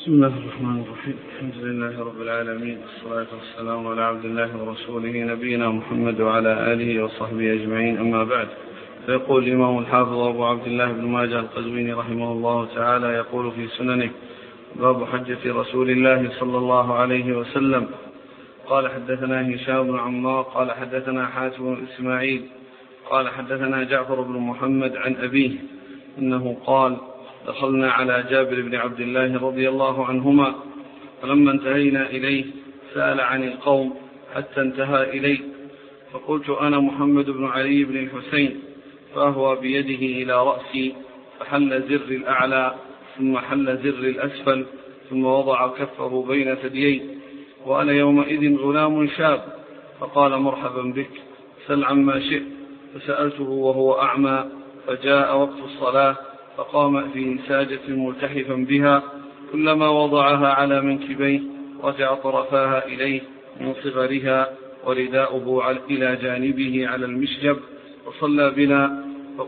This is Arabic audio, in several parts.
بسم الله الرحمن الرحيم. الحمد لله رب العالمين، والصلاة والسلام على عبد الله ورسوله نبينا محمد وعلى آله وصحبه أجمعين، أما بعد. فيقول الإمام الحافظ أبو عبد الله بن ماجه القزويني رحمه الله تعالى يقول في سننه: باب حجة رسول الله صلى الله عليه وسلم. قال حدثنا هشام بن عمار قال حدثنا حاتم بن إسماعيل قال حدثنا جعفر بن محمد عن أبيه إنه قال: دخلنا على جابر بن عبد الله رضي الله عنهما، فلما انتهينا إليه سأل عن القوم حتى انتهى إليه، فقلت: أنا محمد بن علي بن الحسين، فأهوى بيده إلى رأسي فحل زر الأعلى ثم حل زر الأسفل ثم وضع كفه بين ثديي، وأنا يومئذ غلام شاب، فقال: مرحبا بك، سل عما شئت. فسألته وهو أعمى، فجاء وقت الصلاة فقام في ساجة ملتحفا بها، كلما وضعها على منكبيه رجع طرفاها إليه من صغرها، ورداؤه إلى جانبه على المشجب، وصلى بنا.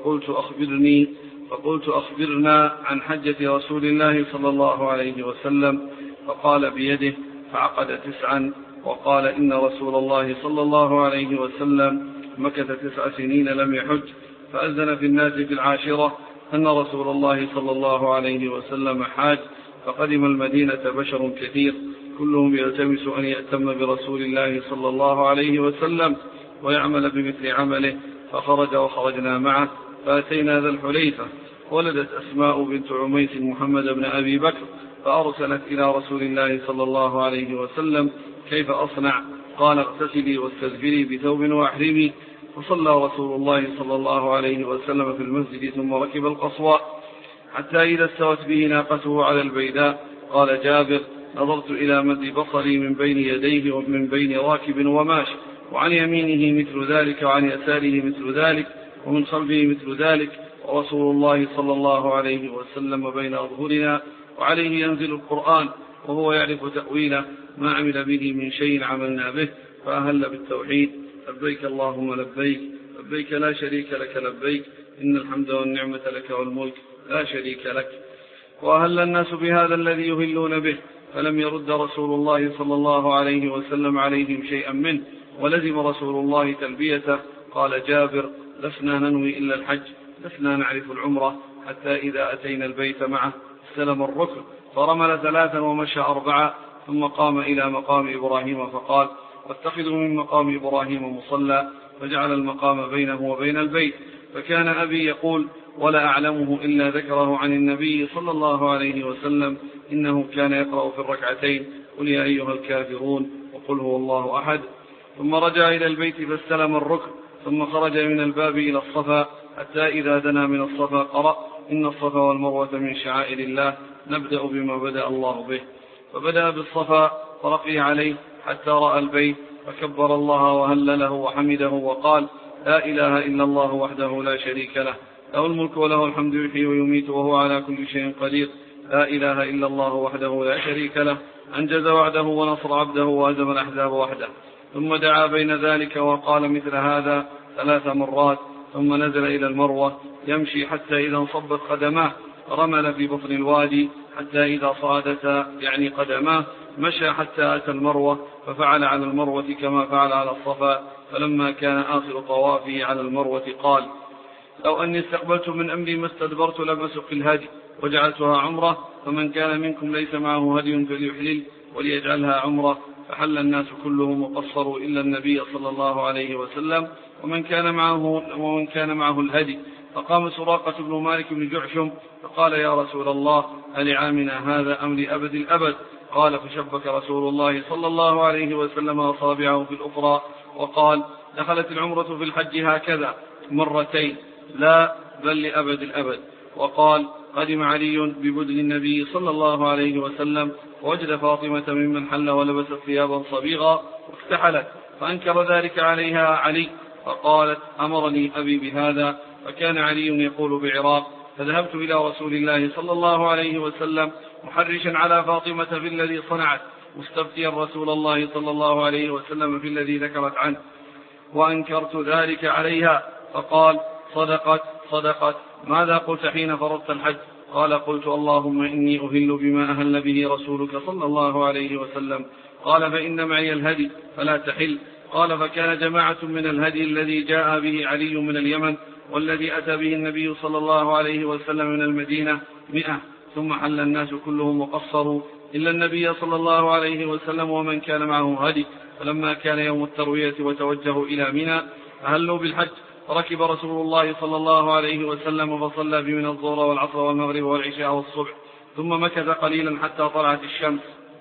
فقلت: أخبرنا عن حجة رسول الله صلى الله عليه وسلم. فقال بيده فعقد 9، وقال: إن رسول الله صلى الله عليه وسلم مكث 9 سنين لم يحج، فأذن في الناس في 10 أن رسول الله صلى الله عليه وسلم حاج، فقدم المدينة بشر كثير كلهم يلتمس أن يأتم برسول الله صلى الله عليه وسلم ويعمل بمثل عمله، فخرج وخرجنا معه، فأتينا ذا الحليفة، ولدت أسماء بنت عميس محمد بن أبي بكر، فأرسلت إلى رسول الله صلى الله عليه وسلم: كيف أصنع؟ قال: اغتسلي واستغفري بثوب واحرمي. فصلى رسول الله صلى الله عليه وسلم في المسجد، ثم ركب القصواء حتى إذا استوت به ناقته على البيداء. قال جابر: نظرت إلى مد بصري من بين يديه ومن بين راكب وماش، وعن يمينه مثل ذلك وعن يساره مثل ذلك ومن خلفه مثل ذلك، ورسول الله صلى الله عليه وسلم بين أظهرنا، وعليه ينزل القرآن، وهو يعرف تأويله، ما عمل به من شيء عملنا به، فأهل بالتوحيد: لبيك اللهم لبيك، لبيك لا شريك لك لبيك، إن الحمد والنعمة لك والملك لا شريك لك. وأهل الناس بهذا الذي يهلون به، فلم يرد رسول الله صلى الله عليه وسلم عليهم شيئا منه، ولزم رسول الله تلبيته. قال جابر: لسنا ننوي إلا الحج، لسنا نعرف العمرة، حتى إذا أتينا البيت معه استلم الركن، فرمل 3 ومشى 4، ثم قام إلى مقام إبراهيم فقال: واتخذوا من مقام إبراهيم مصلى، فجعل المقام بينه وبين البيت. فكان أبي يقول: ولا أعلمه إلا ذكره عن النبي صلى الله عليه وسلم، إنه كان يقرأ في الركعتين: قل يا أيها الكافرون، وقل هو الله أحد. ثم رجع إلى البيت فاستلم الركن، ثم خرج من الباب إلى الصفا، حتى إذا دنا من الصفا قرأ: إن الصفا والمروة من شعائر الله، نبدأ بما بدأ الله به. فبدأ بالصفا فرقي عليه حتى رأى البيت، فكبر الله وهلله وحمده وقال: لا إله إلا الله وحده لا شريك له، له الملك وله الحمد، يحيي ويميت وهو على كل شيء قدير، لا إله إلا الله وحده لا شريك له، أنجز وعده ونصر عبده وهزم الأحزاب وحده. ثم دعا بين ذلك وقال مثل هذا 3 مرات، ثم نزل إلى المروة يمشي حتى إذا انصبت قدماه، رمل في بطن الوادي حتى إذا صعدتا يعني قدماه، مشى حتى أتى المروة، ففعل على المروة كما فعل على الصفا. فلما كان آخر طوافه على المروة قال: لو أني استقبلت من أمري ما استدبرت لمسق الهدي وجعلتها عمرة، فمن كان منكم ليس معه هدي فليحلل وليجعلها عمرة. فحل الناس كلهم وقصروا إلا النبي صلى الله عليه وسلم ومن كان معه الهدي. فقام سراقة بن مالك بن جعشم فقال: يا رسول الله، ألعامنا هذا أم لأبد الأبد؟ قال: فشبك رسول الله صلى الله عليه وسلم أصابعه في الأخرى وقال: دخلت العمرة في الحج هكذا 2 مرتين، لا بل لأبد الأبد. وقال: قدم علي ببدن النبي صلى الله عليه وسلم، ووجد فاطمة ممن حل ولبست ثيابا صبيغا واكتحلت، فأنكر ذلك عليها علي، فقالت: أمرني أبي بهذا. فكان علي يقول بعراق، فذهبت إلى رسول الله صلى الله عليه وسلم محرشا على فاطمة في الذي صنعت، مستفتيا رسول الله صلى الله عليه وسلم في الذي ذكرت عنه، وأنكرت ذلك عليها. فقال: صدقت، ماذا قلت حين فرضت الحج؟ قال قلت اللهم إني أهل بما أهل به رسولك صلى الله عليه وسلم. قال فإن معي الهدي فلا تحل. قال فكان جماعة من الهدي الذي جاء به علي من اليمن والذي أتى به النبي صلى الله عليه وسلم من المدينة 100، ثم حل الناس كلهم وقصروا إلا النبي صلى الله عليه وسلم ومن كان معه هدي. فلما كان يوم التروية وتوجهوا إلى منى أهلوا بالحج، فركب رسول الله صلى الله عليه وسلم فصلى بمنى الظهر والعصر والمغرب والعشاء والصبح، ثم مكث قليلا حتى طلعت الشمس،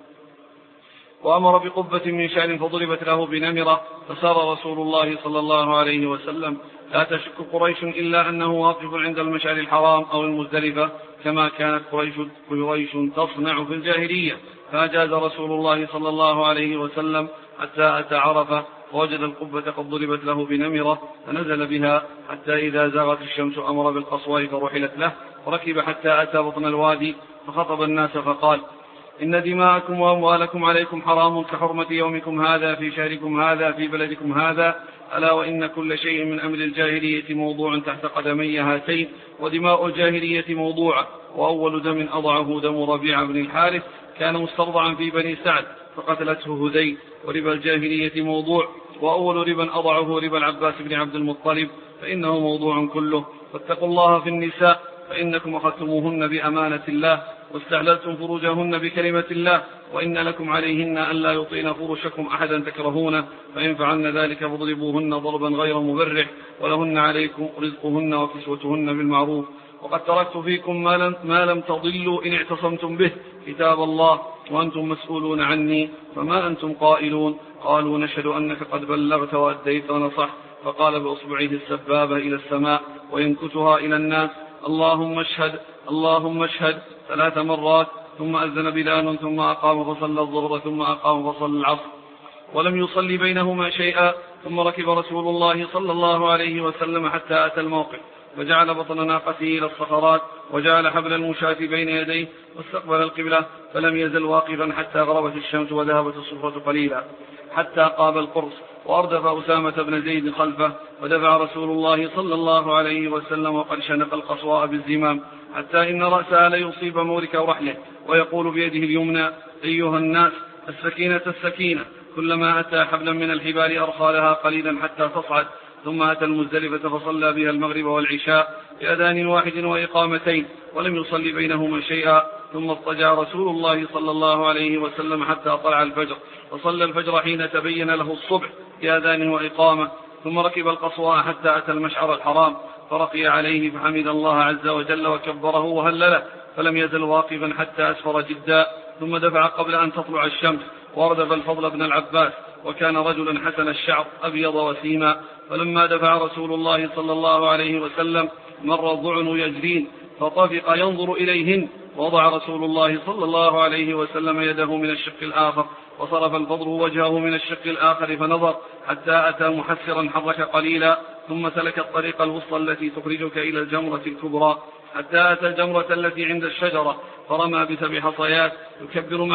وأمر بقبة من شعر فضربت له بنمرة، فسار رسول الله صلى الله عليه وسلم. لا تشك قريش إلا أنه واقف عند المشعر الحرام أو المزدلفة كما كانت قريش تصنع في الجاهلية. فأجاز رسول الله صلى الله عليه وسلم حتى أتى عرفة، ووجد القبة قد ضربت له بنمرة فنزل بها حتى إذا زاغت الشمس أمر بالقصواء فرحلت له، وركب حتى أتى بطن الوادي فخطب الناس فقال: إن دماءكم وأموالكم عليكم حرام كحرمة يومكم هذا في شهركم هذا في بلدكم هذا، ألا وإن كل شيء من أمر الجاهلية موضوع تحت قدمي هاتين، ودماء الجاهلية موضوعة. وأول دم أضعه دم ربيع بن الحارث كان مسترضعا في بني سعد فقتلته هذيل. وربا الجاهلية موضوع، وأول ربا أضعه ربا العباس بن عبد المطلب فإنه موضوع كله. فاتقوا الله في النساء فإنكم أخذتموهن بأمانة الله واستحللتم فروجهن بكلمة الله، وإن لكم عليهن ألا يطين فرشكم أحدا تكرهونه، فإن فعلن ذلك فاضربوهن ضربا غير مبرح، ولهن عليكم رزقهن وكسوتهن بالمعروف. وقد تركت فيكم ما لم تضلوا إن اعتصمتم به، كتاب الله، وأنتم مسؤولون عني، فما أنتم قائلون؟ قالوا: نشهد أنك قد بلغت وأديت ونصحت. فقال بأصبعه السبابة إلى السماء وينكتها إلى الناس: اللهم اشهد اللهم اشهد 3 مرات. ثم أذن بلال ثم أقام فصلى الظهر ثم أقام فصلى العصر، ولم يصلي بينهما شيئا. ثم ركب رسول الله صلى الله عليه وسلم حتى أتى الموقف، فجعل بطن ناقته إلى الصخرات، وجعل حبل المشاة بين يديه، واستقبل القبلة، فلم يزل واقفا حتى غربت الشمس وذهبت الصفرة قليلا، حتى قاب القرص، وأردف أسامة بن زيد خلفه، ودفع رسول الله صلى الله عليه وسلم وقد شنق القصواء بالزمام، حتى إن رأسها ليصيب مورك رحله، ويقول بيده اليمنى: أيها الناس، السكينة السكينة. كلما أتى حبلا من الحبال أرخى لها قليلا حتى تصعد. ثم أتى المزدلفة فصلى بها المغرب والعشاء بأذان واحد وإقامتين، ولم يصلي بينهما شيئا. ثم اضطجع رسول الله صلى الله عليه وسلم حتى طلع الفجر، فصلى الفجر حين تبين له الصبح بأذان وإقامة. ثم ركب القصواء حتى أتى المشعر الحرام، فرقي عليه فحمد الله عز وجل وكبره وهلله، فلم يزل واقفا حتى أسفر جدا. ثم دفع قبل أن تطلع الشمس، واردف الفضل بن العباس، وكان رجلا حسن الشعر أبيض وسيما. فلما دفع رسول الله صلى الله عليه وسلم مر الضعن يجرين، فطفق ينظر إليهن، ووضع رسول الله صلى الله عليه وسلم يده من الشق الآخر، وصرف الفضل وجهه من الشق الآخر فنظر حتى أتى محسرا حرك قليلا، ثم سلك الطريق الوسطى التي تخرجك إلى الجمرة الكبرى، حتى أتى الجمرة التي عند الشجرة، فرمى ب7 حصيات يكبر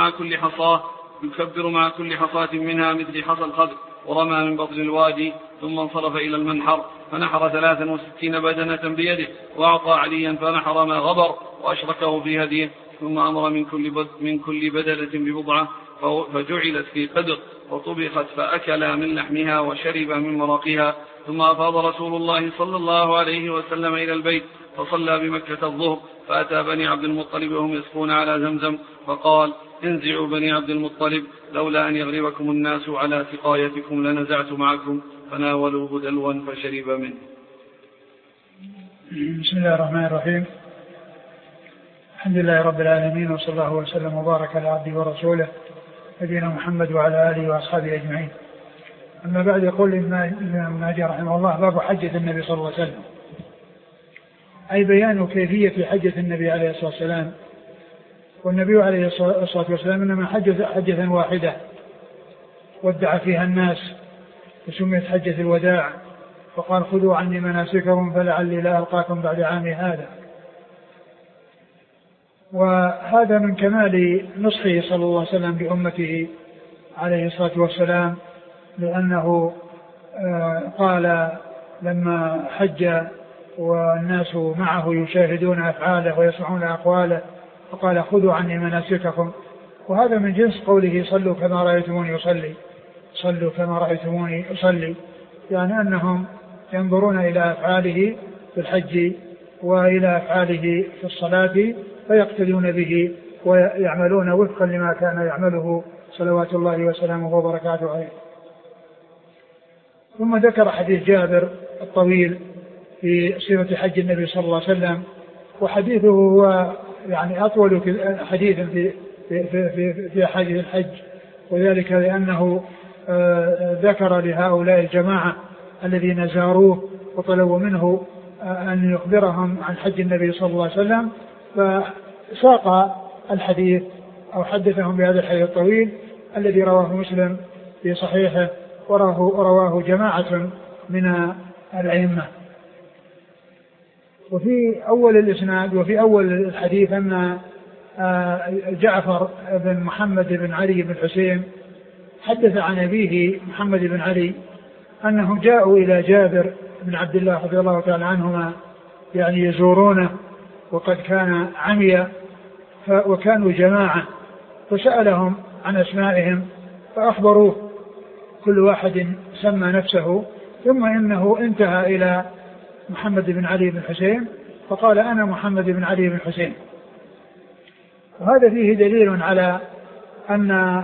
مع كل حصاة منها مثل حصى الخضر، ورمى من بطن الوادي. ثم انصرف إلى المنحر فنحر 63 بدنة بيده، وأعطى عليا فنحر ما غبر وأشركه في هديه. ثم أمر من كل بدنة ببضعة، فجعلت في قدر، وطبخت فأكلا من لحمها وشرب من مرقها. ثم أفاض رسول الله صلى الله عليه وسلم إلى البيت، فصلى بمكة الظهر، فأتى بني عبد المطلب وهم يسقون على زمزم، فقال: انزعوا بني عبد المطلب، لولا أن يغلبكم الناس على سقايتكم لنزعت معكم، فناولوه دلوا فشرب منه. بسم الله الرحمن الرحيم. الحمد لله رب العالمين، وصلى الله وسلم وبارك على عبده ورسوله نبينا محمد وعلى آله وأصحابه أجمعين. أما بعد، يقول الإمام ماجه رحمه الله: باب حجة النبي صلى الله عليه وسلم، أي بيان كيفية حجة النبي عليه الصلاة والسلام. والنبي عليه الصلاة والسلام إنما حجة واحدة ودع فيها الناس، وسميت حجة الوداع، وقال: خذوا عني مناسككم فلعلي لا ألقاكم بعد عامي هذا. وهذا من كمال نصحه صلى الله عليه وسلم بأمته عليه الصلاة والسلام، لأنه قال لما حج والناس معه يشاهدون أفعاله ويسمعون أقواله، فقال خذوا عني مناسككم. وهذا من جنس قوله صلوا كما رأيتموني أصلي، صلوا كما رأيتموني أصلي، يعني أنهم ينظرون إلى أفعاله في الحج وإلى أفعاله في الصلاة فيقتدون به ويعملون وفقا لما كان يعمله صلوات الله وسلامه وبركاته عليه. ثم ذكر حديث جابر الطويل في صفة حج النبي صلى الله عليه وسلم، وحديثه هو يعني أطول حديث في حديث الحج، وذلك لأنه ذكر لهؤلاء الجماعة الذين زاروه وطلبوا منه أن يخبرهم عن حج النبي صلى الله عليه وسلم، فساق الحديث أو حدثهم بهذا الحديث الطويل الذي رواه مسلم في صحيحه ورواه جماعة من الأئمة. وفي أول الإسناد وفي أول الحديث أن جعفر بن محمد بن علي بن حسين حدث عن أبيه محمد بن علي أنهم جاءوا إلى جابر بن عبد الله رضي الله تعالى عنهما يعني يزورونه وقد كان عمي، وكانوا جماعة، فسألهم عن أسمائهم فأخبروه، كل واحد سمى نفسه، ثم إنه انتهى إلى محمد بن علي بن حسين فقال أنا محمد بن علي بن حسين. وهذا فيه دليل على أن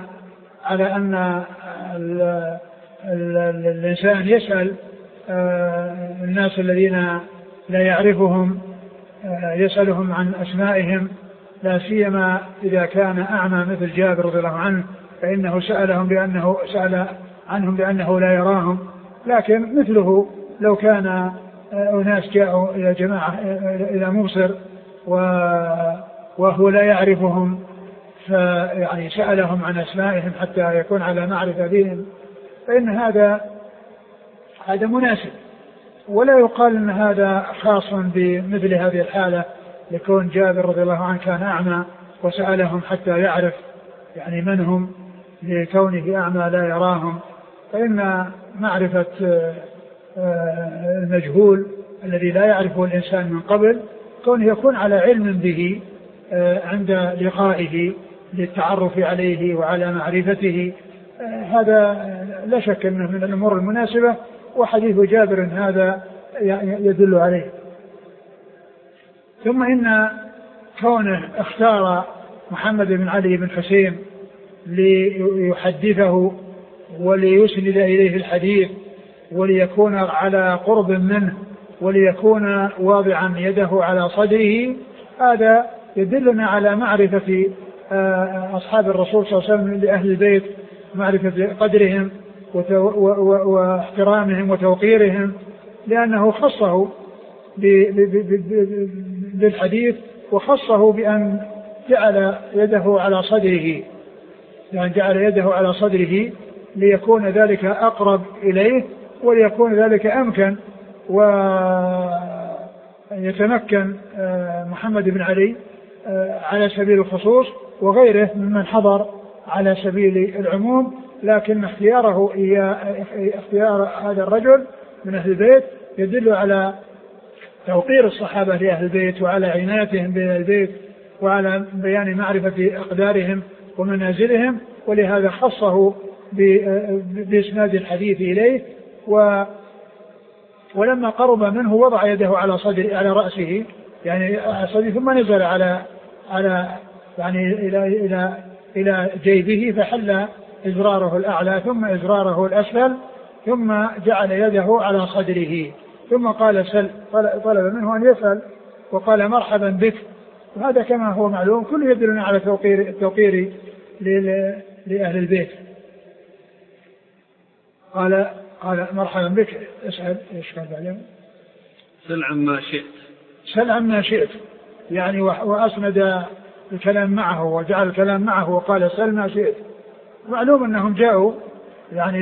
الإنسان يسأل الناس الذين لا يعرفهم، يسألهم عن أسمائهم، لا سيما إذا كان أعمى مثل جابر رضي الله عنه، فإنه سأل عنهم بأنه لا يراهم. لكن مثله لو كان أناس جاءوا إلى جماعة إلى مبصر وهو لا يعرفهم فيعني سألهم عن أسمائهم حتى يكون على معرفة بهم، فإن هذا مناسب، ولا يقال أن هذا خاص بمثل هذه الحالة لكون جابر رضي الله عنه كان أعمى وسألهم حتى يعرف يعني من هم، لكونه أعمى لا يراهم. فإن معرفة المجهول الذي لا يعرفه الإنسان من قبل كونه يكون على علم به عند لقائه للتعرف عليه وعلى معرفته، هذا لا شك أنه من الأمور المناسبة، وحديث جابر هذا يدل عليه. ثم إن كونه اختار محمد بن علي بن حسين ليحدثه وليسند إليه الحديث وليكون على قرب منه وليكون واضعا يده على صدره، هذا يدلنا على معرفة أصحاب الرسول صلى الله عليه وسلم لأهل البيت، معرفة قدرهم واحترامهم وتوقيرهم، لأنه خصه بالحديث وخصه بأن جعل يده على صدره، يعني جعل يده على صدره ليكون ذلك أقرب إليه وليكون ذلك أمكن، ويتمكن محمد بن علي على سبيل الخصوص وغيره ممن حضر على سبيل العموم، لكن اختيار هذا الرجل من أهل البيت يدل على توقير الصحابة لأهل البيت وعلى عنايتهم بأهل البيت وعلى بيان معرفة أقدارهم ومنازلهم، ولهذا خصه بإسناد الحديث إليه. ولما قرب منه وضع يده على رأسه يعني صدره، ثم نزل على يعني إلى جيبه فحل إزراره الأعلى ثم إزراره الأسفل، ثم جعل يده على صدره، ثم قال سل، طلب منه أن يسأل وقال مرحبا بك. وهذا كما هو معلوم كله يدلنا على التوقير لأهل البيت. قال مرحبا بك، اسأل ايش قال بعدين؟ سل عما شئت، سل عما شئت، يعني وأسند الكلام معه وجعل الكلام معه وقال سل ما شئت. معلوم أنهم جاءوا يعني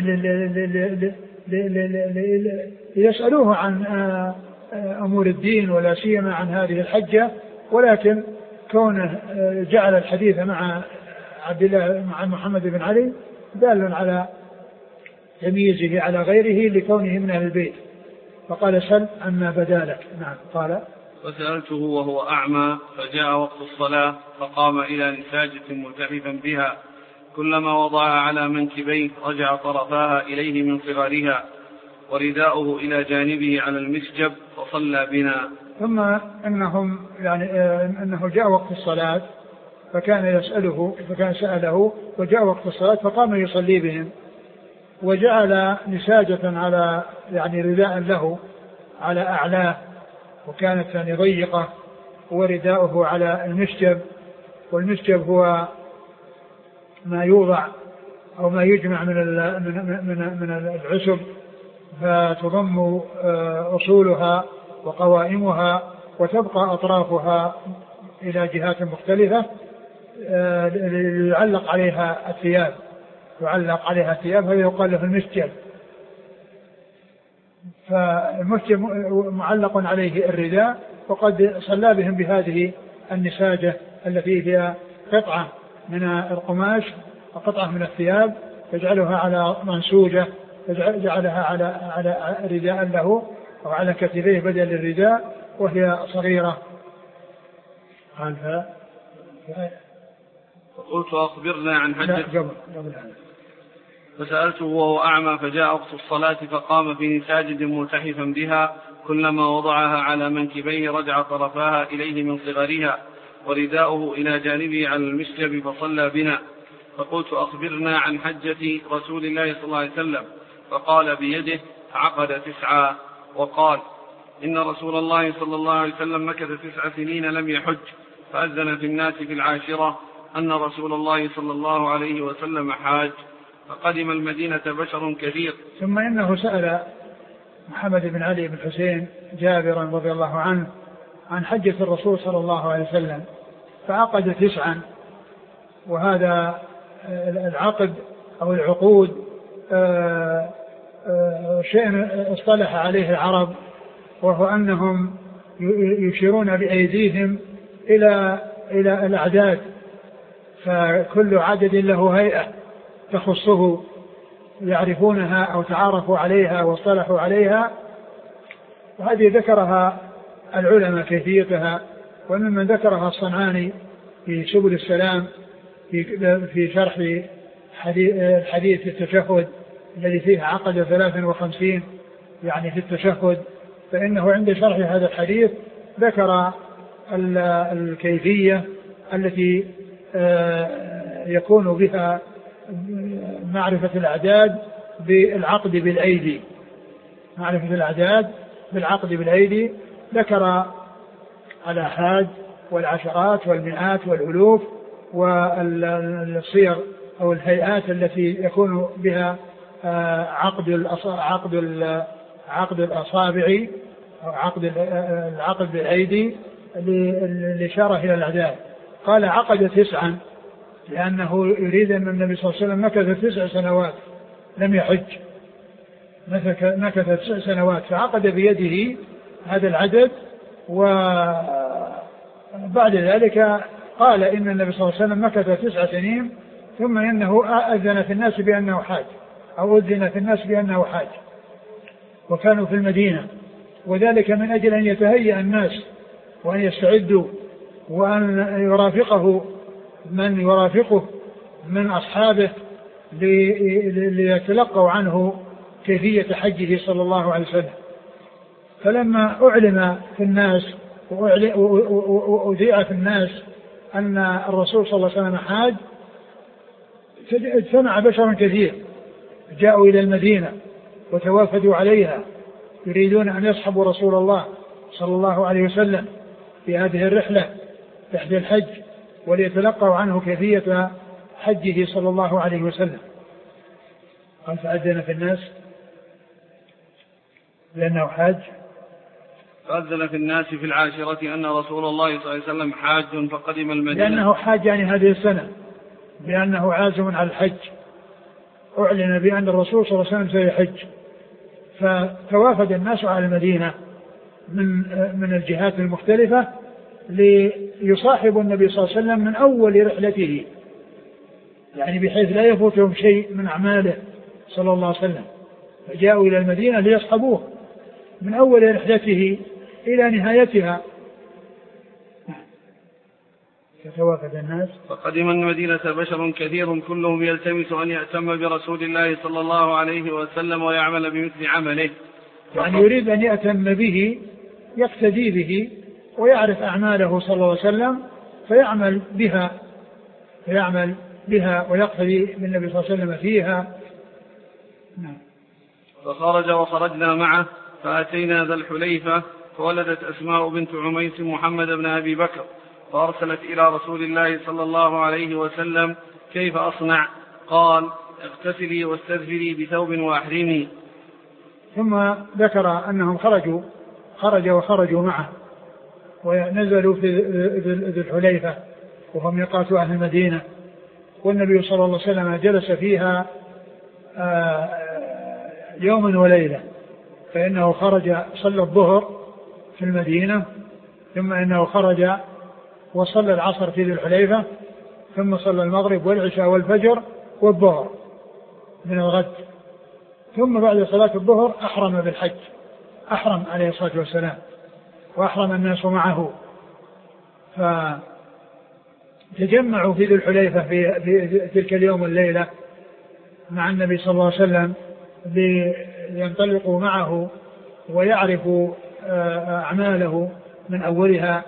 ليسألوه عن أمور الدين ولا سيما عن هذه الحجة، ولكن كونه جعل الحديث مع عبد الله مع محمد بن علي دال على تمييزه على غيره لكونه من أهل البيت. فقال سل عما بدا لك. نعم. قال وسألته وهو أعمى فجاء وقت الصلاة فقام إلى نساجة ملتحفا بها كلما وضعها على منكبيه رجع طرفاها إليه من صغرها ورداؤه إلى جانبه على المسجب فصلى بنا. ثم أنه جاء وقت الصلاة فكان سأله وجاء وقت الصلاة فقام يصلي بهم وجعل نساجة على رداء له على أعلاه وكانت ضيقة ورداؤه على المسجب، والمسجب هو ما يوضع أو ما يجمع من العسب فتضم أصولها وقوائمها وتبقى أطرافها إلى جهات مختلفة يعلق عليها الثياب هذا يقال له المسجب. فالمسجب معلق عليه الرداء وقد صلى بهم بهذه النساجة التي هي قطعة من القماش وقطعة من الثياب يجعلها على منسوجة يجعلها على رداء له أو على كتفيه بدل الرداء وهي صغيرة. قال فقلت أخبرنا عن حجة فسألته وهو أعمى فجاء وقت الصلاة فقام في نساجد ملتحفا بها كلما وضعها على منكبيه رجع طرفاها إليه من صغرها ورداؤه إلى جانبه على المسجب فصلى بنا. فقلت أخبرنا عن حجة رسول الله صلى الله عليه وسلم فقال بيده عقد 9 وقال إن رسول الله صلى الله عليه وسلم مكث 9 سنين لم يحج فأذن في الناس في 10 أن رسول الله صلى الله عليه وسلم حاج فقدم المدينة بشر كثير. ثم إنه سأل محمد بن علي بن حسين جابرا رضي الله عنه عن حجة الرسول صلى الله عليه وسلم فعقد 9 وهذا العقد أو العقود شيء اصطلح عليه العرب وهو أنهم يشيرون بأيديهم إلى الأعداد فكل عدد له هيئة تخصه يعرفونها أو تعارفوا عليها واصطلحوا عليها وهذه ذكرها العلماء كيفيتها وممن ذكرها الصنعاني في سبل السلام في شرح الحديث التشهد الذي فيه عقد 53 يعني في التشهد فإنه عند شرح هذا الحديث ذكر الكيفية التي يكون بها معرفة الأعداد بالعقد بالأيدي ذكر الآحاد والعشرات والمئات والألوف والصيغ أو الهيئات التي يكون بها عقد الأصابع أو العقد بالأيدي للإشارة إلى الأعداد. قال عقد 9 لأنه يريد أن النبي صلى الله عليه وسلم مكث 9 سنوات لم يحج مكث 9 سنوات فعقد بيده هذا العدد وبعد ذلك قال إن النبي صلى الله عليه وسلم مكث 9 سنين ثم إنه أذن في الناس بأنه حاج أو أذن في الناس بأنه حاج وكانوا في المدينة وذلك من أجل أن يتهيأ الناس وأن يستعدوا وأن يرافقه من يرافقه من أصحابه ليتلقوا عنه كيفية حجه صلى الله عليه وسلم. فلما أعلم في الناس وأذيع في الناس أن الرسول صلى الله عليه وسلم حاج اجتمع بشر كثير جاءوا إلى المدينة وتوافدوا عليها يريدون أن يصحبوا رسول الله صلى الله عليه وسلم في هذه الرحلة رحلة الحج وليتلقوا عنه كيفية حجه صلى الله عليه وسلم. قال فأذن في الناس لأنه حاج فأذن في الناس في 10 أن رسول الله صلى الله عليه وسلم حاج فقدم المدينة لأنه حاج يعني هذه السنة بأنه عازم على الحج أعلن بأن الرسول صلى الله عليه وسلم سيحج فتوافد الناس على المدينة من الجهات المختلفة ليصاحبوا النبي صلى الله عليه وسلم من أول رحلته يعني بحيث لا يفوتهم شيء من أعماله صلى الله عليه وسلم فجاءوا إلى المدينة ليصحبوه من أول رحلته إلى نهايتها. يتوافد الناس. فقدم المدينة بشر كثير كلهم يلتمس أن يأتم برسول الله صلى الله عليه وسلم ويعمل بمثل عمله، يعني يريد أن يأتم به يقتدي به ويعرف أعماله صلى الله عليه وسلم فيعمل بها ويقتدي بالنبي صلى الله عليه وسلم فيها. فخرج وخرجنا معه فأتينا ذا الحليفة فولدت أسماء بنت عميس محمد بن أبي بكر فأرسلت إلى رسول الله صلى الله عليه وسلم كيف أصنع؟ قال اغتسلي واستغفري بثوب وأحرمي. ثم ذكر أنهم خرجوا معه ونزلوا في ذي الحليفة وهو ميقات أهل المدينة، والنبي صلى الله عليه وسلم جلس فيها يوما وليلة، فإنه خرج صلى الظهر في المدينة، ثم إنه خرج وصلى العصر في ذي الحليفة، ثم صلى المغرب والعشاء والفجر والظهر من الغد، ثم بعد صلاة الظهر أحرم بالحج، أحرم عليه الصلاة والسلام وأحرم الناس معه، فتجمعوا في ذي الحليفة في تلك اليوم والليلة مع النبي صلى الله عليه وسلم لينطلقوا معه ويعرفوا أعماله من أولها.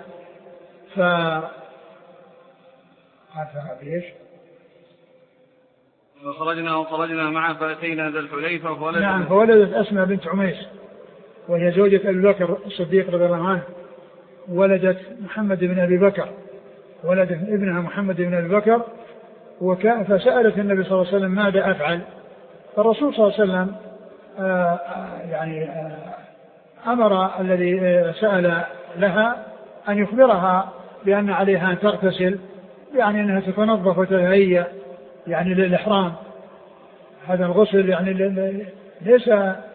وخرجنا معه فأتينا ذا الحليفة فولدت أسماء بنت عميس وهي زوجة أبي بكر الصديق رضي الله عنه، ولدت محمد بن أبي بكر، ولدت ابنها محمد بن أبي بكر، فسألت النبي صلى الله عليه وسلم ماذا أفعل؟ فالرسول صلى الله عليه وسلم أمر الذي سأل لها أن يخبرها بأن عليها أن تغتسل، يعني أنها تتنظف وتتهيأ يعني للإحرام. هذا الغسل يعني ليس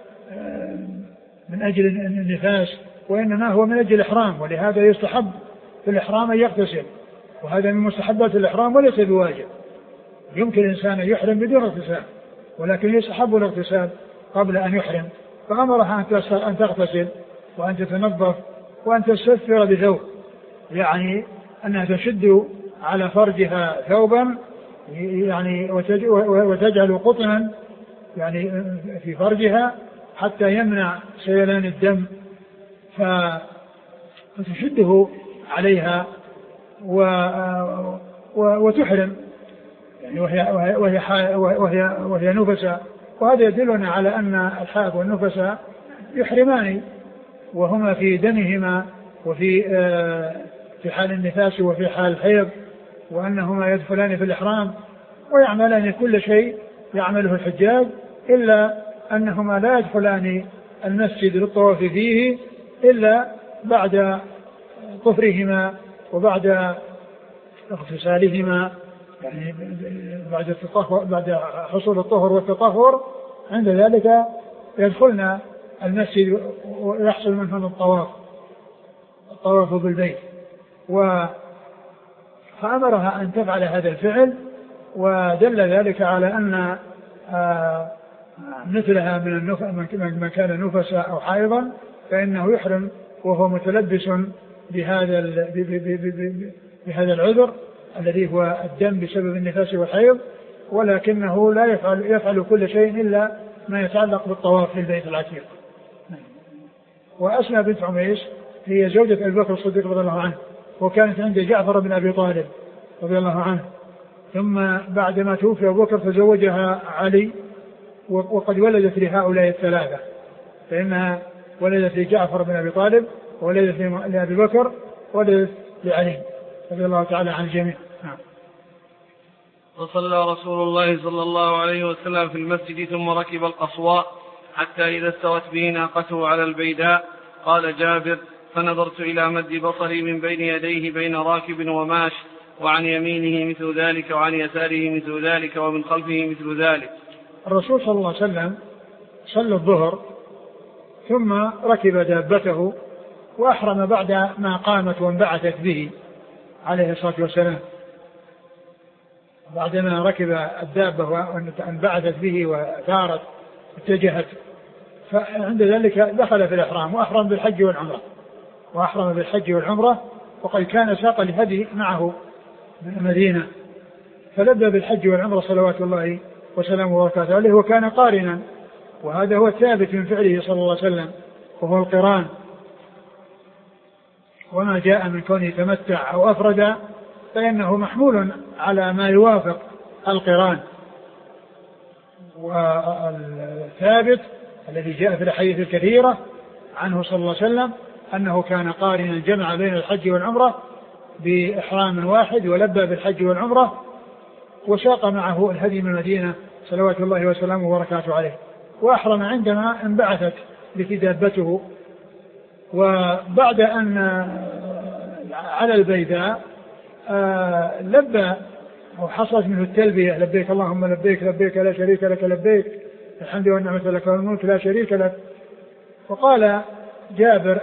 من أجل النفاس، وإنما هو من أجل الإحرام، ولهذا يستحب في الإحرام أن يغتسل، وهذا من مستحبات الإحرام وليس بواجب. يمكن الإنسان أن يحرم بدون اغتسال، ولكن يستحب الاغتسال قبل أن يحرم، فأمرها أن تغتسل وأن تتنظف وأن تستثر بثوب، يعني أنها تشد على فرجها ثوبا يعني وتجعل قطنا يعني في فرجها حتى يمنع سيلان الدم، فتشده عليها وتحرم يعني وهي نفسة. وهذا يدلنا على أن الحائض والنفسة يحرمان وهما في دمهما وفي حال النفاس وفي حال الحيض، وأنهما يدخلان في الإحرام ويعملان كل شيء يعمله الحجاج، إلا أنهما لا يدخلان المسجد للطواف فيه إلا بعد طهرهما وبعد اغتسالهما، يعني بعد حصول الطهر والتطهر، عند ذلك يدخلن المسجد ويحصل منهم الطواف بالبيت. فأمرها أن تفعل هذا الفعل، ودل ذلك على أن مثلها من كان نفسا أو حائضا فإنه يحرم وهو متلبس بهذا العذر الذي هو الدم بسبب النفاس والحيض، ولكنه لا يفعل كل شيء إلا ما يتعلق بالطواف في البيت العتيق. وأسماء بنت عميس هي زوجة أبي بكر الصديق رضي الله عنه، وكانت عند جعفر بن أبي طالب رضي الله عنه، ثم بعدما توفي أبو بكر تزوجها علي، وقد ولدت لهؤلاء الثلاثة، فإنها ولدت لجعفر بن أبي طالب وولدت لأبي بكر وولدت لعلي رضي الله تعالى عن الجميع. وصلى رسول الله صلى الله عليه وسلم في المسجد ثم ركب القصواء حتى إذا استوت به ناقته على البيداء. قال جابر فنظرت إلى مد بصري من بين يديه بين راكب وماش، وعن يمينه مثل ذلك وعن يساره مثل ذلك ومن خلفه مثل ذلك. الرسول صلى الله عليه وسلم صلى الظهر ثم ركب دابته وأحرم بعد ما قامت وانبعثت به عليه الصلاة والسلام. بعدما ركب الدابة وانبعثت به وثارت اتجهت، فعند ذلك دخل في الإحرام وأحرم بالحج والعمرة وقد كان ساق الهدي معه من المدينة فلبى بالحج والعمرة صلوات الله وسلامه وبركاته عليه وكان قارنا، وهذا هو الثابت من فعله صلى الله عليه وسلم وهو القران، وما جاء من كونه تمتع أو أفرد فإنه محمول على ما يوافق القران. والثابت الذي جاء في الأحاديث الكثيرة عنه صلى الله عليه وسلم أنه كان قارنا جمع بين الحج والعمرة بإحرام واحد ولبى بالحج والعمرة وساق معه الهدي من المدينة صلوات الله وسلامه وبركاته عليه، وأحرم عندما انبعثت به دابته. وبعد أن على البيداء لبى وحصلت منه التلبية لبيك اللهم لبيك لبيك لا شريك لك لبيك الحمد والنعمة لك والملك لا شريك لك. وقال جابر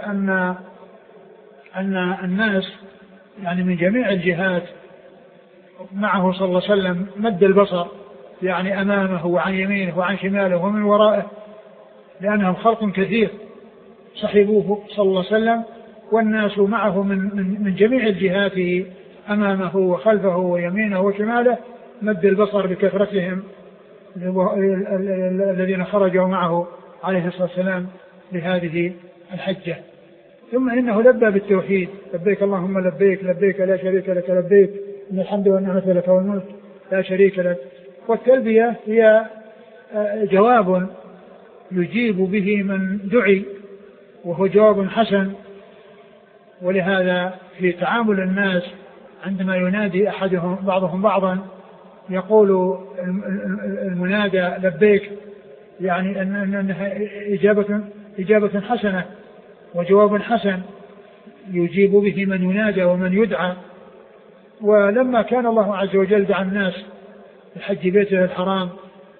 أن الناس يعني من جميع الجهات معه صلى الله عليه وسلم مد البصر، يعني أمامه وعن يمينه وعن شماله ومن ورائه، لأنهم خلق كثير صحبوه صلى الله عليه وسلم، والناس معه من جميع الجهات أمامه وخلفه ويمينه وشماله مد البصر بكثرتهم الذين خرجوا معه عليه الصلاة والسلام لهذه الحجة. ثم إنه لبى بالتوحيد لبيك اللهم لبيك لبيك لا شريك لك لبيك إن الحمد والنعمة لك والملك لا شريك لك. والتلبية هي جواب يجيب به من دعي وهو جواب حسن، ولهذا في تعامل الناس عندما ينادي أحدهم بعضهم بعضا يقول المنادى لبيك، يعني أنها إجابة حسنة وجواب حسن يجيب به من ينادى ومن يدعى. ولما كان الله عز وجل دعا الناس لحج بيته الحرام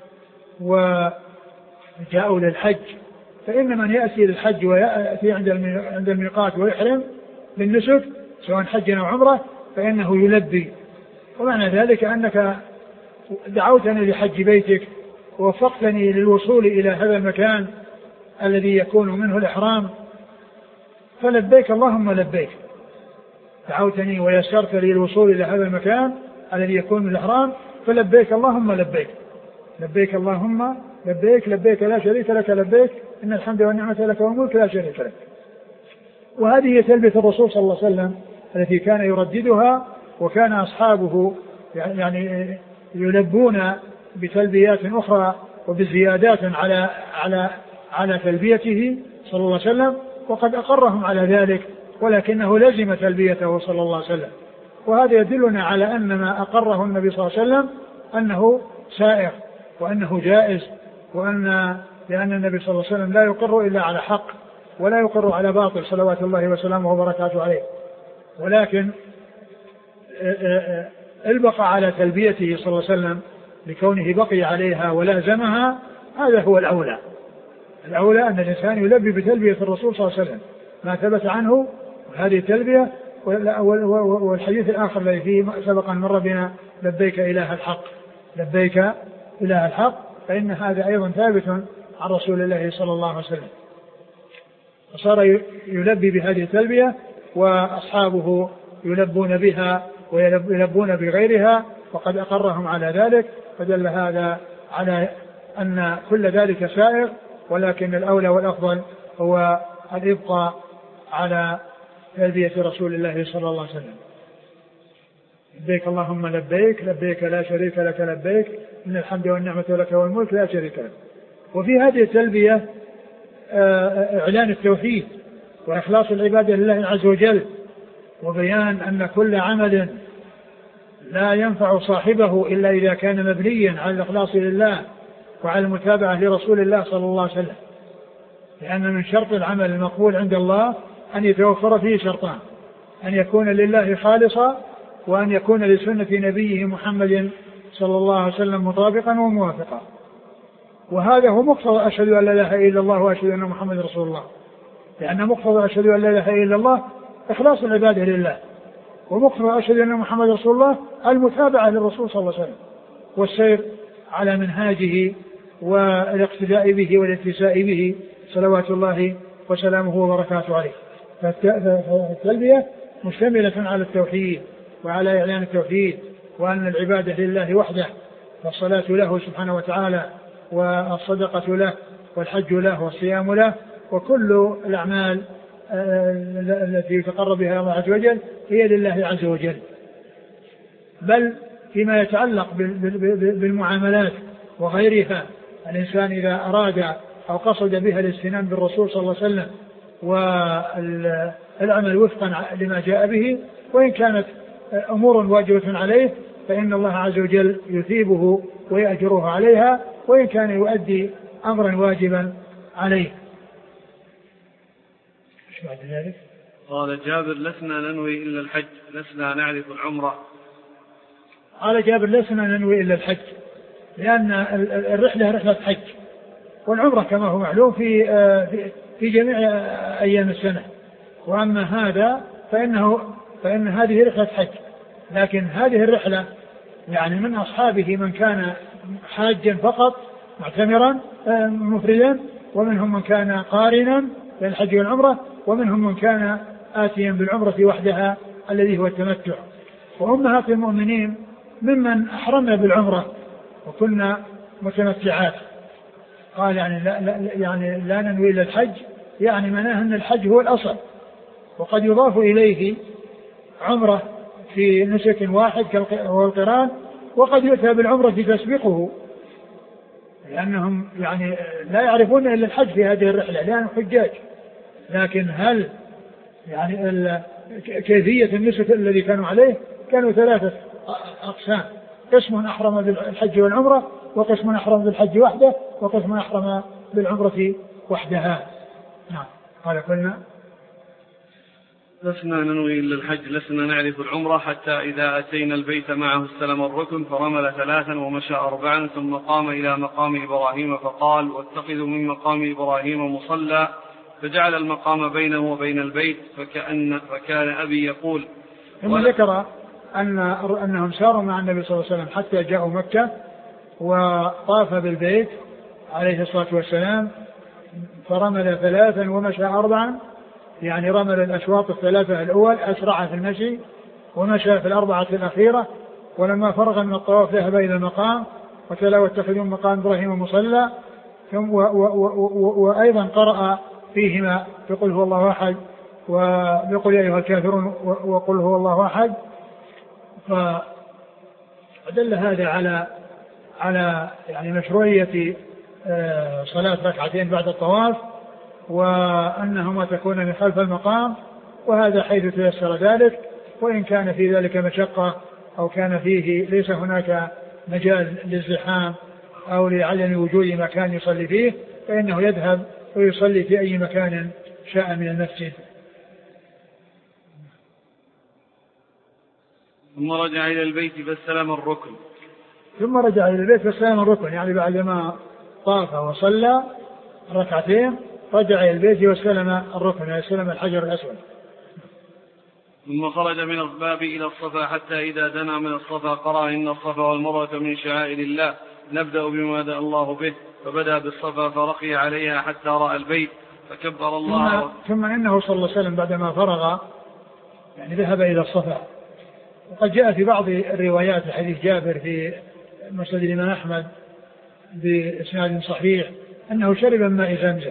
وجاءوا للحج، فإن من يأتي للحج ويأتي عند الميقات ويحرم بالنسك سواء حج أو عمرة فإنه يلبي. ومعنى ذلك أنك دعوتني لحج بيتك ووفقتني للوصول إلى هذا المكان الذي يكون منه الإحرام، فلبيك اللهم لبيك. دعوتني ويسرت لي الوصول إلى هذا المكان الذي يكون من الإحرام، فلبيك اللهم لبيك لبيك اللهم لبيك لبيك لا شريك لك لبيك إن الحمد والنعمة لك والملك لا شريك لك. وهذه هي تلبية الرسول صلى الله عليه وسلم التي كان يرددها، وكان أصحابه يعني يلبون بتلبيات أخرى وبزيادات على تلبيته صلى الله عليه وسلم، وقد أقرهم على ذلك ولكنه لزم تلبيته صلى الله عليه وسلم. وهذا يدلنا على أن ما أقره النبي صلى الله عليه وسلم أنه سائغ وأنه جائز، لأن النبي صلى الله عليه وسلم لا يقر إلا على حق ولا يقر على باطل صلوات الله وسلامه وبركاته عليه. ولكن البقى على تلبيته صلى الله عليه وسلم لكونه بقي عليها ولازمها، هذا هو الأولى أن الإنسان يلبي بتلبية الرسول صلى الله عليه وسلم ما ثبت عنه هذه التلبية. والحديث الآخر الذي فيه سبق أن مر بنا لبيك إله الحق لبيك إله الحق، فإن هذا أيضا ثابت عن رسول الله صلى الله عليه وسلم. فصار يلبي بهذه التلبية وأصحابه يلبون بها ويلبون بغيرها، وقد أقرهم على ذلك، فدل هذا على أن كل ذلك سائر، ولكن الأولى والأفضل هو الإبقاء على تلبية رسول الله صلى الله عليه وسلم. لبيك اللهم لبيك لبيك لا شريك لك لبيك إن الحمد والنعمة لك والملك لا شريك لك. وفي هذه التلبية إعلان التوحيد وإخلاص العبادة لله عز وجل، وبيان أن كل عمل لا ينفع صاحبه إلا إذا كان مبنيا على الإخلاص لله وعلى المتابعة لرسول الله صلى الله عليه وسلم، لأن من شرط العمل المقبول عند الله أن يتوفر فيه شرطان: أن يكون لله خالصا، وأن يكون لسنة نبيه محمد صلى الله عليه وسلم مطابقا وموافقا. وهذا هو مقتضى أشهد أن لا إله إلا الله وأشهد أن محمد رسول الله، لأن مقتضى أشهد أن لا إله إلا الله إخلاص العبادة لله، ومقتضى أشهد أن محمد رسول الله المتابعة للرسول صلى الله عليه وسلم والسير على منهاجه والاقتداء به والاتساء به صلوات الله وسلامه وبركاته عليه. فالتلبية مشتملة على التوحيد وعلى إعلان التوحيد وأن العبادة لله وحده، فالصلاة له سبحانه وتعالى والصدقة له والحج له والصيام له، وكل الأعمال التي يتقرب بها الله عز وجل هي لله عز وجل. بل فيما يتعلق بالمعاملات وغيرها، الإنسان إذا أراد أو قصد بها الاستنان بالرسول صلى الله عليه وسلم والعمل وفقا لما جاء به، وإن كانت أمور واجبة عليه فإن الله عز وجل يثيبه ويأجره عليها، وإن كان يؤدي أمرا واجبا عليه. ايش بعد ذلك؟ قال جابر: لسنا ننوي إلا الحج، لسنا نعرف العمرة. قال جابر: لسنا ننوي إلا الحج، لأن الرحلة رحلة حج، والعمرة كما هو معلوم في جميع أيام السنة، وأما هذا فإن هذه رحلة حج، لكن هذه الرحلة يعني من أصحابه من كان حاجا فقط معتمرا مفردا، ومنهم من كان قارنا للحج والعمرة، ومنهم من كان آتيا بالعمرة وحدها الذي هو التمتع. وأمهات المؤمنين ممن أحرمنا بالعمرة وكنا متمتعات. قال يعني لا ننوي إلا الحج، يعني معناه أن الحج هو الأصل، وقد يضاف إليه عمرة في نسك واحد وهو القران، وقد يؤتى بالعمرة تسبقه، لأنهم يعني لا يعرفون إلا الحج في هذه الرحلة لأنهم حجاج. لكن هل يعني كيفية النسك الذي كانوا عليه؟ كانوا 3 أقسام: قسم أحرم بالحج والعمرة، وقسم أحرم بالحج وحده، وقسم أحرم بالعمرة وحدها. نعم. قال: قلنا لسنا ننوي إلا الحج، لسنا نعرف العمرة، حتى إذا أتينا البيت معه استلم الركن فرمل 3 ومشى 4 ثم قام إلى مقام إبراهيم فقال: واتخذوا من مقام إبراهيم مصلى، فجعل المقام بينه وبين البيت فكان أبي يقول. ثم ذكر أنهم ساروا مع النبي صلى الله عليه وسلم حتى جاءوا مكة، وطاف بالبيت عليه الصلاة والسلام فرمل 3 ومشى 4، يعني رمل الأشواط 3 الأول، أسرع في المشي ومشى في 4 الأخيرة. ولما فرغ من الطواف ذهب إلى المقام وتلا: واتخذون مقام إبراهيم مصلى، وأيضا قرأ فيهما بقل هو الله أحد وبقل يا أيها الكافرون وقل هو الله أحد. فدل هذا على يعني مشروعية صلاة 2 بعد الطواف، وأنهما تكون من خلف المقام، وهذا حيث تيسر ذلك. وإن كان في ذلك مشقة أو كان فيه ليس هناك مجال للزحام أو لعدم وجود مكان يصلي فيه، فإنه يذهب ويصلي في أي مكان شاء من المسجد. ثم رجع إلى البيت فاستلم الركن. ثم رجع إلى البيت فاستلم الركن، يعني بعدما طاف وصلى 2 رجع إلى البيت واستلم الركن، يعني استلم الحجر الأسود. ثم خرج من الباب إلى الصفا حتى إذا دنا من الصفا قرأ: إن الصفا والمروة من شعائر الله، نبدأ بما بدأ الله به، فبدأ بالصفا فرقي عليها حتى رأى البيت فكبر الله. ثم إنه صلى الله عليه وسلم بعدما فرغ يعني ذهب إلى الصفا، وقد جاء في بعض الروايات حديث جابر في مسند الإمام أحمد بإسناد صحيح أنه شرب من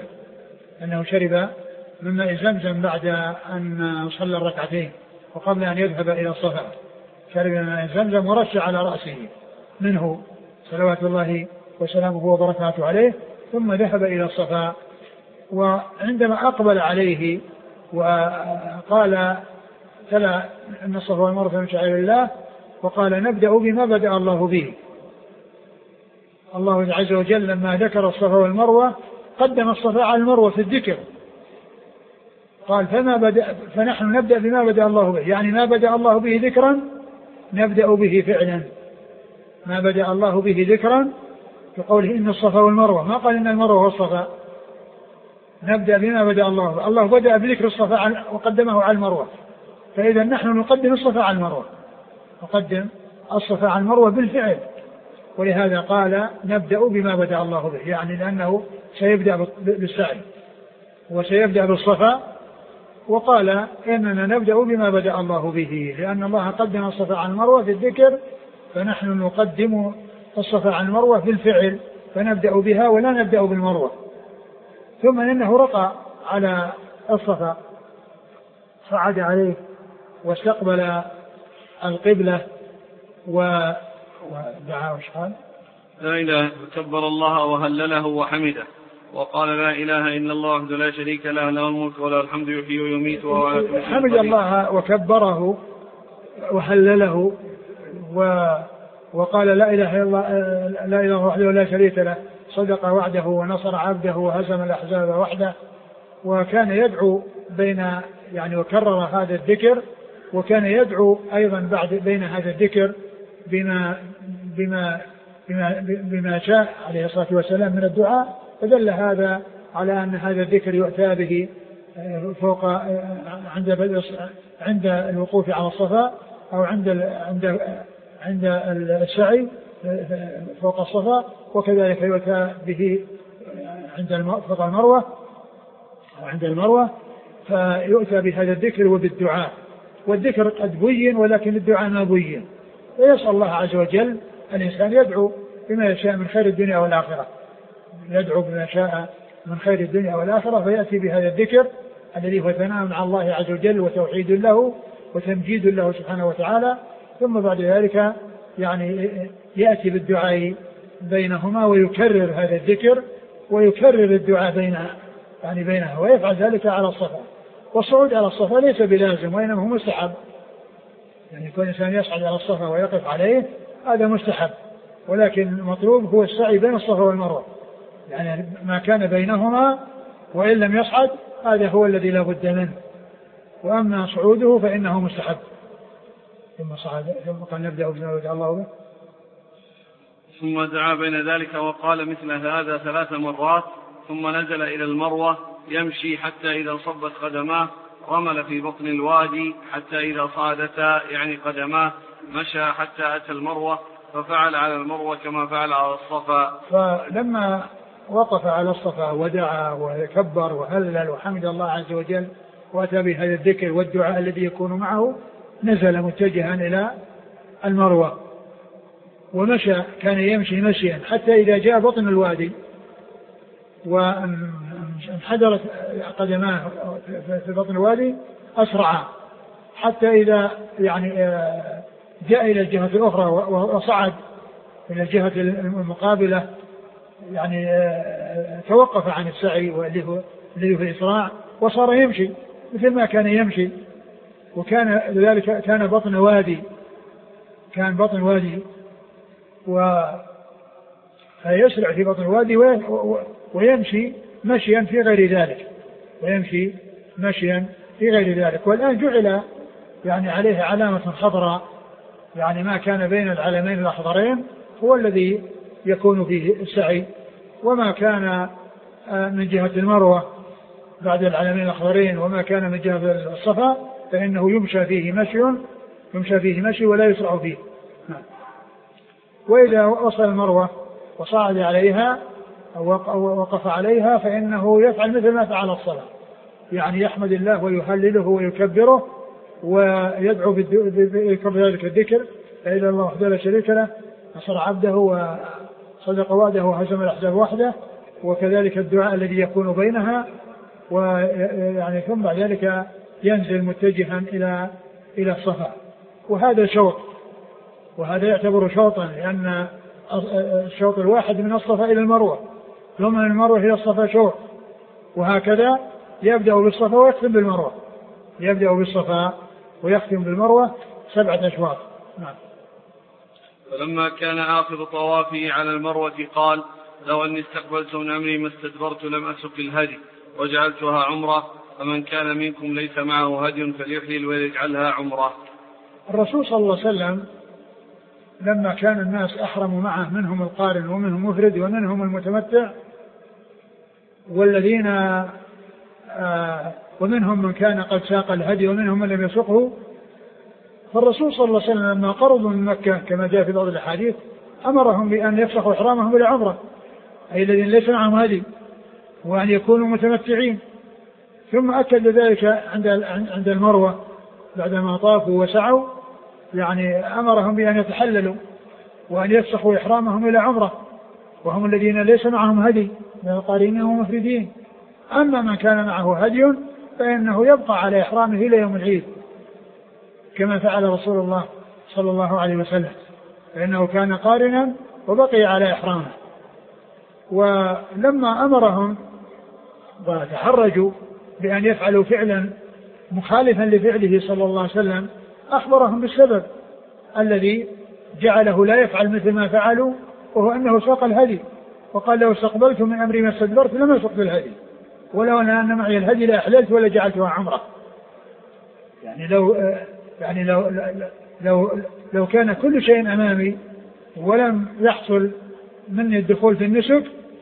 ماء زمزم بعد أن صلى 2 وقبل أن يذهب إلى الصفا، شرب من ماء زمزم ورش على رأسه منه صلوات الله وسلامه وبركاته عليه، ثم ذهب إلى الصفا. وعندما أقبل عليه وقال: تلا أن الصفا والمروة من شعائر الله، وقال: نبدأ بما بدأ الله به. الله عز وجل لما ذكر الصفا والمروة قدم الصفا على المروة في الذكر، قال: فنحن نبدأ بما بدأ الله به، يعني ما بدأ الله به ذكرا نبدأ به فعلا. ما بدأ الله به ذكرا بقوله إن الصفا والمروة، ما قال إن المروة والصفا. نبدأ بما بدأ الله به. الله بدأ بذكر الصفا وقدمه على المروة، فإذا نحن نقدم الصفا على المروة، نقدم الصفا على المروة بالفعل. ولهذا قال: نبدأ بما بدأ الله به، يعني لأنه سيبدأ بالسعي. وسيبدأ بالصفا، وقال إننا نبدأ بما بدأ الله به، لأن الله قدم الصفا عن المروة في الذكر، فنحن نقدم الصفا عن المروة في الفعل، فنبدأ بها ولا نبدأ بالمروة. ثم إنه رقى على الصفا، صعد عليه واستقبل القبلة ودعا وشحال لا إله، كبر الله وهلله وحمده وقال لا إله إلا الله وحده لا شريك له، له الملك وله الحمد يحيي ويميت وهو على كل شيء قدير. حمد الله وكبره وهلله وقال لا إله إلا الله، لا إله إلا الله وحده لا شريك له، صدق وعده ونصر عبده وهزم الأحزاب وحده. وكان يدعو وكرر هذا الذكر، وكان يدعو أيضا بعد بين هذا الذكر بما شاء عليه الصلاة والسلام من الدعاء. فدل هذا على أن هذا الذكر يؤتى به فوق عند الوقوف على الصفا، أو عند السعي فوق الصفا، وكذلك يؤتى به فوق المروة وعند المروة، فيؤتى بهذا الذكر وبالدعاء. والذكر قد بين ولكن الدعاء ما بين، ويسأل الله عز وجل الإنسان يدعو بما يشاء من خير الدنيا والآخرة، يدعو بما شاء من خير الدنيا والآخرة، فيأتي بهذا الذكر الذي هو ثناء على الله عز وجل وتوحيد له وتمجيد له سبحانه وتعالى. ثم بعد ذلك يأتي بالدعاء بينهما، ويكرر هذا الذكر ويكرر الدعاء بينها، ويفعل ذلك على الصفا. والصعود على الصفا ليس بلازم، وإنما هو مستحب، يكون الإنسان يصعد على الصفا ويقف عليه، هذا مستحب، ولكن المطلوب هو السعي بين الصفا والمروة، ما كان بينهما وإن لم يصعد هذا هو الذي لا بد منه، وأما صعوده فإنه مستحب. ثم صعد، ثم قال نبدأ بما بدأ الله به، ثم دعا بين ذلك وقال مثل هذا 3 مرات، ثم نزل إلى المروة يمشي حتى إذا صبت قدماه رمل في بطن الوادي حتى إذا صعدتا قدماه مشى حتى أتى المروة، ففعل على المروة كما فعل على الصفا. فلما وقف على الصفا ودعا وكبر وهلل وحمد الله عز وجل وأتى بهذا الذكر والدعاء الذي يكون معه، نزل متجها إلى المروة ومشى، كان يمشي مشيا حتى إذا جاء بطن الوادي وانحدرت قدماه في بطن الوادي أسرع، حتى إذا جاء إلى الجهة الأخرى وصعد إلى الجهة المقابلة توقف عن السعي واللي هو الإسراع، وصار يمشي مثل ما كان يمشي. وكان ذلك كان بطن وادي فيسرع في بطن الوادي ويمشي مشيا في غير ذلك. والآن جعل عليه علامة خضراء، ما كان بين العلمين الأخضرين هو الذي يكون فيه السعي، وما كان من جهة المروة بعد العلمين الأخضرين وما كان من جهة الصفا فإنه يمشى فيه مشي ولا يسرع فيه. وإذا وصل المروة وصعد عليها أو وقف عليها فإنه يفعل مثل ما فعل الصلاة، يحمد الله ويهلله ويكبره ويدعو بذلك الذكر لا إله إلا الله وحده لا شريك له، نصر عبده وصدق وعده وهزم الأحزاب وحده، وكذلك الدعاء الذي يكون بينها. ثم بعد ذلك ينزل متجها إلى الصفا، وهذا شوط، وهذا يعتبر شوطا، لأن الشوط الواحد من الصفا إلى المروة، ثم من المروة إلى الصفا شوط، وهكذا يبدأ بالصفا ويختم بالمروة، يبدأ بالصفا ويختم بالمروة 7 أشواط. نعم. فلما كان آخر طوافه على المروة قال لو أني استقبلت من أمري ما استدبرت لم أسق الهدي وجعلتها عمرة، فمن كان منكم ليس معه هدي فليحلل ويجعلها عمرة. الرسول صلى الله عليه وسلم لما كان الناس أحرموا معه، منهم القارن ومنهم مفرد ومنهم المتمتع، ومنهم من كان قد ساق الهدي ومنهم من لم يسقه، فالرسول صلى الله عليه وسلم لما قربوا من مكة كما جاء في بعض الأحاديث أمرهم بأن يفسخوا إحرامهم إلى عمرة، أي الذين ليس معهم هدي، وأن يكونوا متمتعين، ثم أكد ذلك عند المروة بعدما طافوا وسعوا، يعني أمرهم بأن يتحللوا وأن يفسخوا إحرامهم إلى عمرة، وهم الذين ليس معهم هدي من القارنين ومفردين. أما من كان معه هدي فإنه يبقى على إحرامه إلى يوم العيد كما فعل رسول الله صلى الله عليه وسلم، فإنه كان قارنا وبقي على إحرامه. ولما أمرهم وتحرجوا بأن يفعلوا فعلا مخالفا لفعله صلى الله عليه وسلم أخبرهم بالسبب الذي جعله لا يفعل مثل ما فعلوا، وهو أنه ساق الهدي، وقال لو استقبلت من أمري ما استدبرت لم أسق بالهدي، ولو أن معي الهدي لأحللت ولا جعلتها عمرة. يعني لو كان كل شيء أمامي ولم يحصل مني الدخول في النسك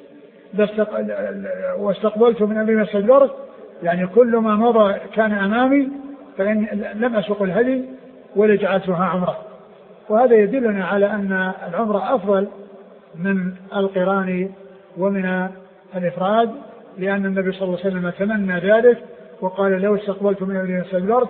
واستقبلت من أمري ما استدبرت، يعني كل ما مضى كان أمامي، فإن لم أسق الهدي ولا جعلتها عمرة. وهذا يدلنا على أن العمرة أفضل من القران ومن الإفراد، لأن النبي صلى الله عليه وسلم تمنى ذلك وقال لو استقبلت من أمري ما استدبرت،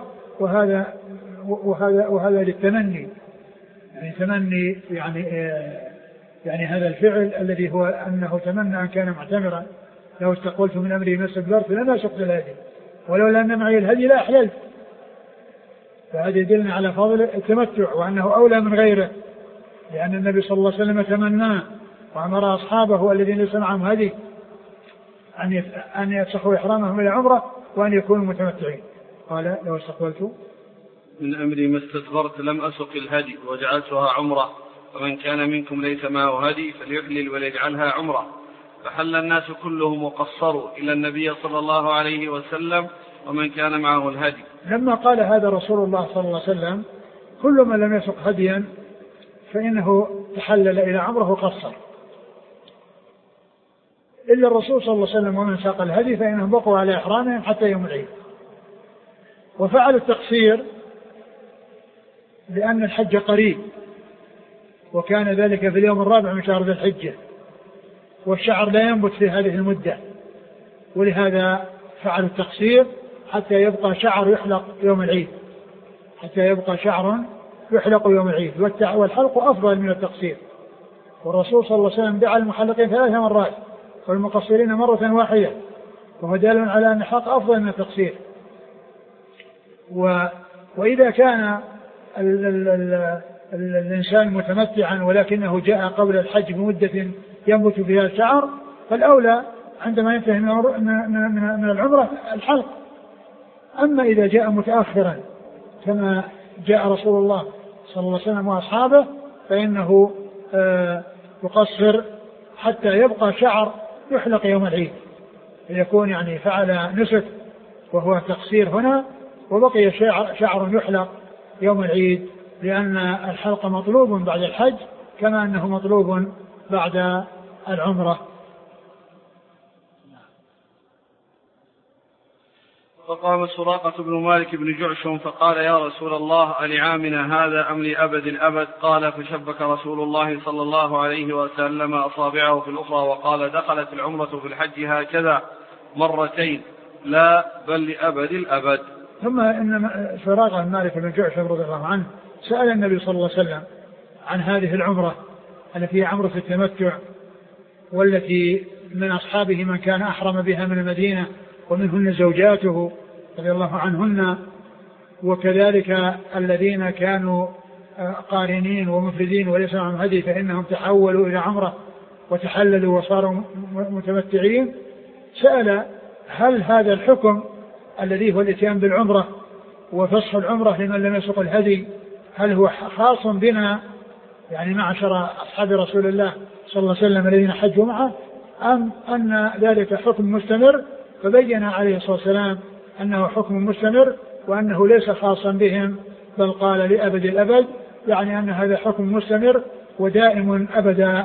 وهذا للتمني، يعني تمني يعني هذا الفعل الذي هو أنه تمنى أن كان معتمرا، لو استقبلت من أمري ما استدبرت لما أسق الهدي ولولا أن معي الهدي لا أحللت. فهذا يدلنا على فضل التمتع وأنه أولى من غيره، لأن النبي صلى الله عليه وسلم تمناه وأمر أصحابه الذين ليس معهم هدي أن يفسخوا إحرامهم إلى عمرة وأن يكونوا متمتعين. قال لو استقبلت من أمري ما استدبرت لم أسق الهدي وجعلتها عمرة، ومن كان منكم ليس معه هدي فليحلل وليجعلها عمرة. فحل الناس كلهم وقصروا إلى النبي صلى الله عليه وسلم ومن كان معه الهدي. لما قال هذا رسول الله صلى الله عليه وسلم كل من لم يسق هديا فإنه تحلل إلى عمره وقصر، إلا الرسول صلى الله عليه وسلم ومن ساق الهدي فإنهم بقوا على إحرامهم حتى يوم العيد. وفعل التقصير لأن الحج قريب، وكان ذلك في اليوم الرابع من شهر ذي الحجة، والشعر لا ينبت في هذه المدة، ولهذا فعل التقصير حتى يبقى شعر يحلق يوم العيد، والحلق أفضل من التقصير. والرسول صلى الله عليه وسلم دعا المحلقين 3 مرات والمقصرين مرة واحدة، وهو دال على أن الحلق أفضل من التقصير. وإذا كان الإنسان متمتعا ولكنه جاء قبل الحج بمدة ينبت فيها الشعر، فالأولى عندما ينتهي من العمرة الحلق. أما إذا جاء متأخرا كما جاء رسول الله صلى الله عليه وسلم وأصحابه فإنه يقصر حتى يبقى شعر يحلق يوم العيد، يكون يعني فعل نسك وهو تقصير هنا، وبقي شعر يحلق يوم العيد، لأن الحلق مطلوب بعد الحج كما أنه مطلوب بعد العمرة. فقام سراقة بن مالك بن جعشم فقال يا رسول الله ألعامنا هذا أم لأبد الأبد؟ قال فشبك رسول الله صلى الله عليه وسلم أصابعه في الأخرى وقال دخلت العمرة في الحج هكذا مرتين لا بل لأبد الأبد. ثم إن سراقة بن مالك بن جعشم رضي الله عنه سأل النبي صلى الله عليه وسلم عن هذه العمرة التي هي عمرة التمتع، والتي من أصحابه من كان أحرم بها من المدينة ومنهن زوجاته رضي الله عنهن، وكذلك الذين كانوا قارنين ومفردين وليس معهم هدي فإنهم تحولوا إلى عمرة وتحللوا وصاروا متمتعين. سأل هل هذا الحكم الذي هو الاتيان بالعمرة وفسخ العمرة لمن لم يسق الهدي هل هو خاص بنا يعني معشر أصحاب رسول الله صلى الله عليه وسلم الذين حجوا معه، أم أن ذلك حكم مستمر؟ فبين عليه الصلاة والسلام أنه حكم مستمر وأنه ليس خاصا بهم، بل قال لأبد الأبد، يعني أن هذا حكم مستمر ودائم أبدا.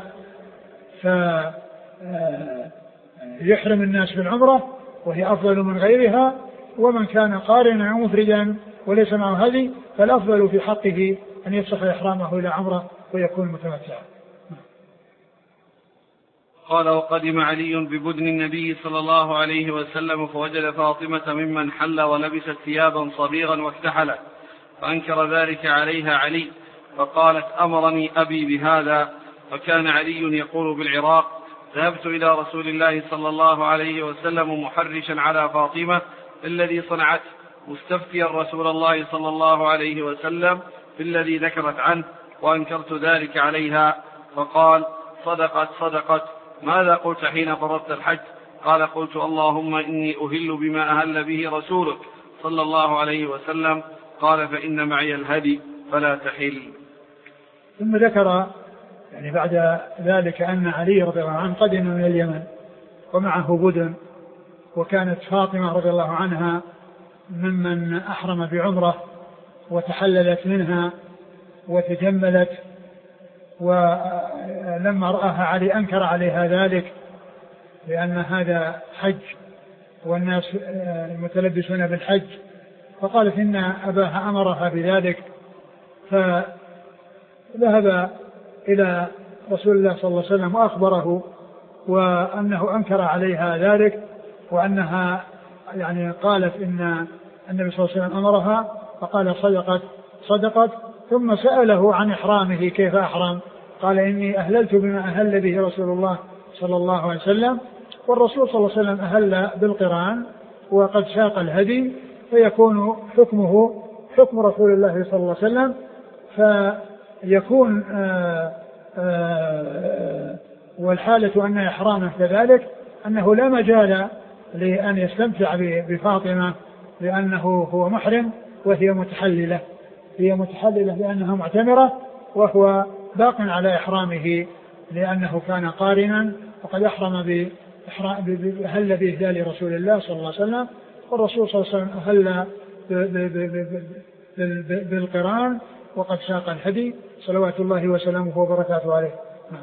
فيحرم الناس بالعمرة وهي أفضل من غيرها، ومن كان قارنا أو مفردا وليس معه هدي فالأفضل في حقه أن يفسخ إحرامه إلى عمرة ويكون متمتعا. قال: وقدم علي ببدن النبي صلى الله عليه وسلم فوجد فاطمة ممن حل ولبست ثيابا صبيغا واكتحلت، فأنكر ذلك عليها علي، فقالت: أمرني أبي بهذا. فكان علي يقول بالعراق: ذهبت إلى رسول الله صلى الله عليه وسلم محرشا على فاطمة الذي صنعته، مستفتيا رسول الله صلى الله عليه وسلم بالذي ذكرت عنه، وأنكرت ذلك عليها. فقال: صدقت. ماذا قلت حين فرضت الحج؟ قال: قلت: اللهم إني أهل بما أهل به رسولك صلى الله عليه وسلم. قال: فإن معي الهدي فلا تحل. ثم ذكر يعني بعد ذلك أن علي رضي الله عنه قدم من اليمن ومعه بدن، وكانت فاطمة رضي الله عنها ممن أحرم بعمرة وتحللت منها وتجملت، ولما رآها علي أنكر عليها ذلك لأن هذا حج والناس المتلبسون بالحج، فقالت إن أباها أمرها بذلك، فذهب إلى رسول الله صلى الله عليه وسلم وأخبره وأنه أنكر عليها ذلك، وأنها يعني قالت إن النبي صلى الله عليه وسلم أمرها، فقال: صدقت. ثم سأله عن إحرامه كيف أحرم، قال: إني أهللت بما أهل به رسول الله صلى الله عليه وسلم، والرسول صلى الله عليه وسلم أهل بالقران وقد ساق الهدي، فيكون حكمه حكم رسول الله صلى الله عليه وسلم، فيكون والحالة أن إحرامه كذلك أنه لا مجال لأن يستمتع بفاطمة لأنه هو محرم وهي متحللة، لأنها معتمرة وهو باق على إحرامه لأنه كان قارنا وقد أحرم أهل بإهلال رسول الله صلى الله عليه وسلم، والرسول صلى الله عليه وسلم أهل بالقران وقد ساق الهدي صلوات الله وسلامه وبركاته عليه.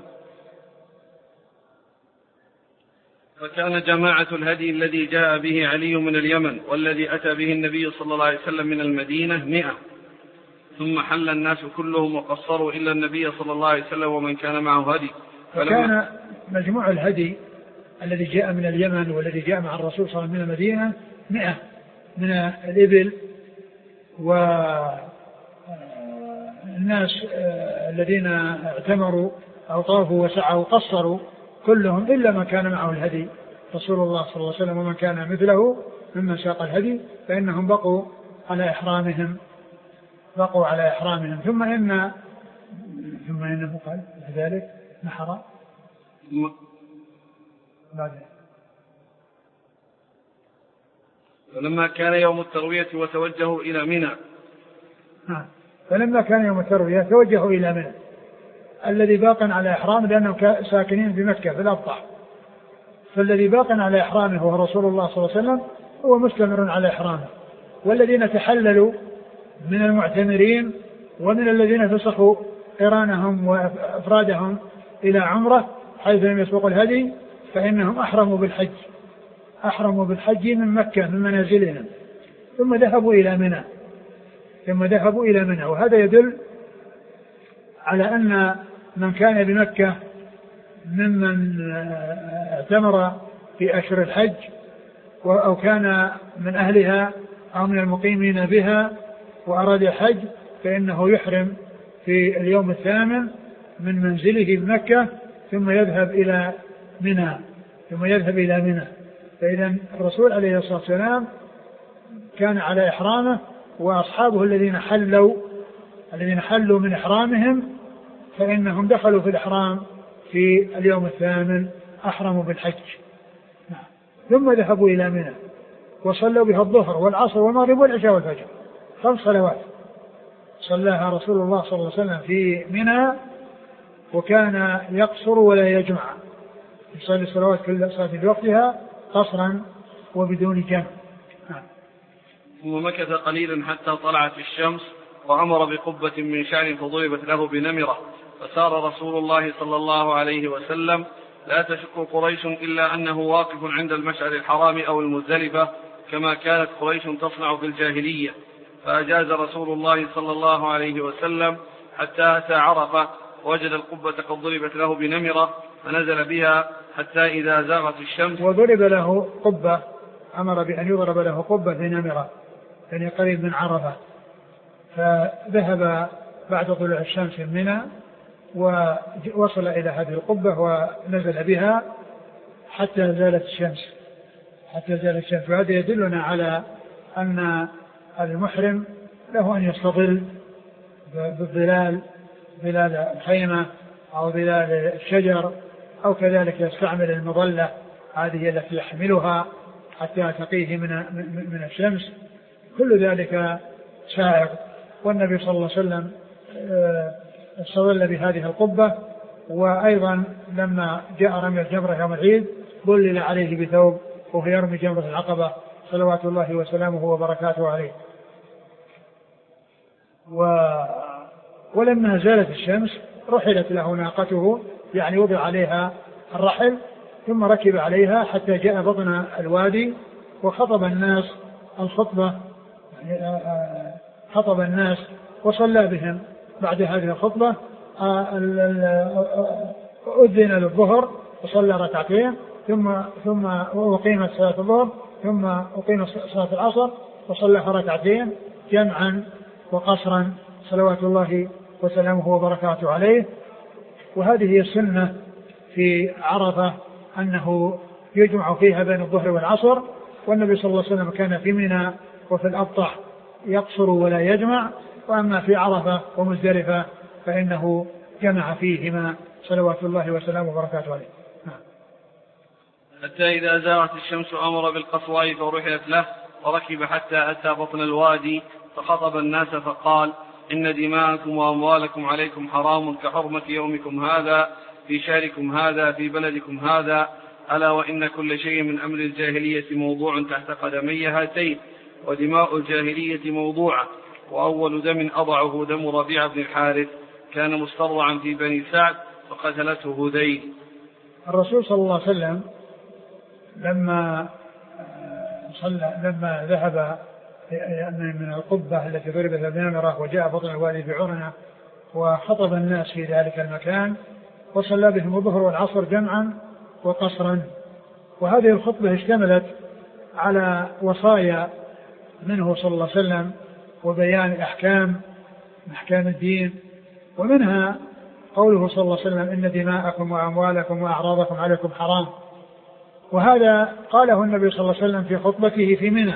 فكان جماعة الهدي الذي جاء به علي من اليمن والذي أتى به النبي صلى الله عليه وسلم من المدينة 100، ثم حل الناس كلهم وقصروا إلا النبي صلى الله عليه وسلم ومن كان معه هدي. فكان مجموع الهدي الذي جاء من اليمن والذي جاء مع الرسول صلى الله عليه وسلم من المدينة 100 من الإبل، والناس الذين اعتمروا أو طافوا وسعوا قصروا كلهم إلا من كان معه الهدي رسول الله صلى الله عليه وسلم ومن كان مثله ممن ساق الهدي، فإنهم بقوا على إحرامهم ثم إنه قال ذلك نحر بعد. فلما كان يوم التروية وتوجهوا إلى منى. فلما كان يوم التروية توجهوا إلى منى الذي باق على إحرامه لأنهم ساكنين بمكة في الأبطح، فالذي باق على إحرامه هو رسول الله صلى الله عليه وسلم هو مستمر على إحرامه، والذين تحللوا من المعتمرين ومن الذين فسخوا قرانهم وأفرادهم إلى عمرة حيث لم يسبقوا الهدي فإنهم أحرموا بالحج من مكة من منازلهم ثم ذهبوا إلى منى. وهذا يدل على أن من كان بمكة ممن اعتمر في أشهر الحج أو كان من أهلها أو من المقيمين بها وأراد الحج فإنه يحرم في اليوم 8 من منزله بمكة ثم يذهب إلى منى. فإذا الرسول عليه الصلاة والسلام كان على إحرامه، وأصحابه الذين حلوا من إحرامهم فإنهم دخلوا في الإحرام في اليوم 8 أحرموا بالحج. ثم ذهبوا إلى منى وصلوا بها الظهر والعصر والمغرب والعشاء والفجر، 5 صلوات صلاها رسول الله صلى الله عليه وسلم في منى، وكان يقصر ولا يجمع، يصلي الصلوات كل صلاة في وقتها قصرا وبدون جمع. ثم مكث قليلا حتى طلعت الشمس وأمر بقبة من شعر فضربت له بنمرة، فسار رسول الله صلى الله عليه وسلم لا تشك قريش إلا أنه واقف عند المشعر الحرام أو المزدلفة كما كانت قريش تصنع في الجاهلية، فأجاز رسول الله صلى الله عليه وسلم حتى أتى عرفة وجد القبة قد ضربت له بنمرة فنزل بها حتى إذا زاغت الشمس. وضرب له قبة، أمر بأن يضرب له قبة بنمرة يعني قريب من عرفة، فذهب بعد طلوع الشمس من منى ووصل إلى هذه القبة ونزل بها حتى زالت الشمس. وهذا يدلنا على أن المحرم له أن يستظل بالظلال، ظلال الخيمة أو ظلال الشجر، أو كذلك يستعمل المظلة هذه التي يحملها حتى تقيه من الشمس. كل ذلك سائغ. والنبي صلى الله عليه وسلم استظل بهذه القبة. وأيضا لما جاء رمي الجمرة يوم العيد ظلل عليه بثوب وهو يرمي جمرة العقبة صلوات الله وسلامه وبركاته عليه. ولما زالت الشمس رحلت له ناقته، يعني وضع عليها الرحل ثم ركب عليها حتى جاء بطن الوادي وخطب الناس الخطبة، خطب الناس وصلى بهم. بعد هذه الخطبة أذن للظهر وصلى ركعتين ثم أقيمت صلاة الظهر ثم أقيمت صلاة العصر وصلى ركعتين جمعا وقصرا صلوات الله وسلامه وبركاته عليه. وهذه هي السنة في عرفة أنه يجمع فيها بين الظهر والعصر. والنبي صلى الله عليه وسلم كان في منى وفي الأبطح يقصر ولا يجمع، وأما في عرفة ومزدلفة فإنه جمع فيهما صلوات الله وسلامه وبركاته عليه. حتى إذا زاغت الشمس أمر بالقصواء فرحلت له وركب حتى أتى بطن الوادي فخطب الناس فقال: إن دماءكم وأموالكم عليكم حرام كحرمة يومكم هذا في شهركم هذا في بلدكم هذا، ألا وإن كل شيء من أمر الجاهلية موضوع تحت قدمي هاتين، ودماء الجاهلية موضوعة، وأول دم أضعه دم ربيع بن الحارث كان مسترضعا في بني سعد فقتلته هذيل. الرسول صلى الله عليه وسلم لما ذهب من القبة التي ضربت بالنمرة وجاء بطن الوادي بعرنة وخطب الناس في ذلك المكان وصلى بهم الظهر والعصر جمعا وقصرا. وهذه الخطبة اشتملت على وصايا منه صلى الله عليه وسلم وبيان أحكام الدين، ومنها قوله صلى الله عليه وسلم: إن دماءكم وأموالكم وأعراضكم عليكم حرام. وهذا قاله النبي صلى الله عليه وسلم في خطبته في منى،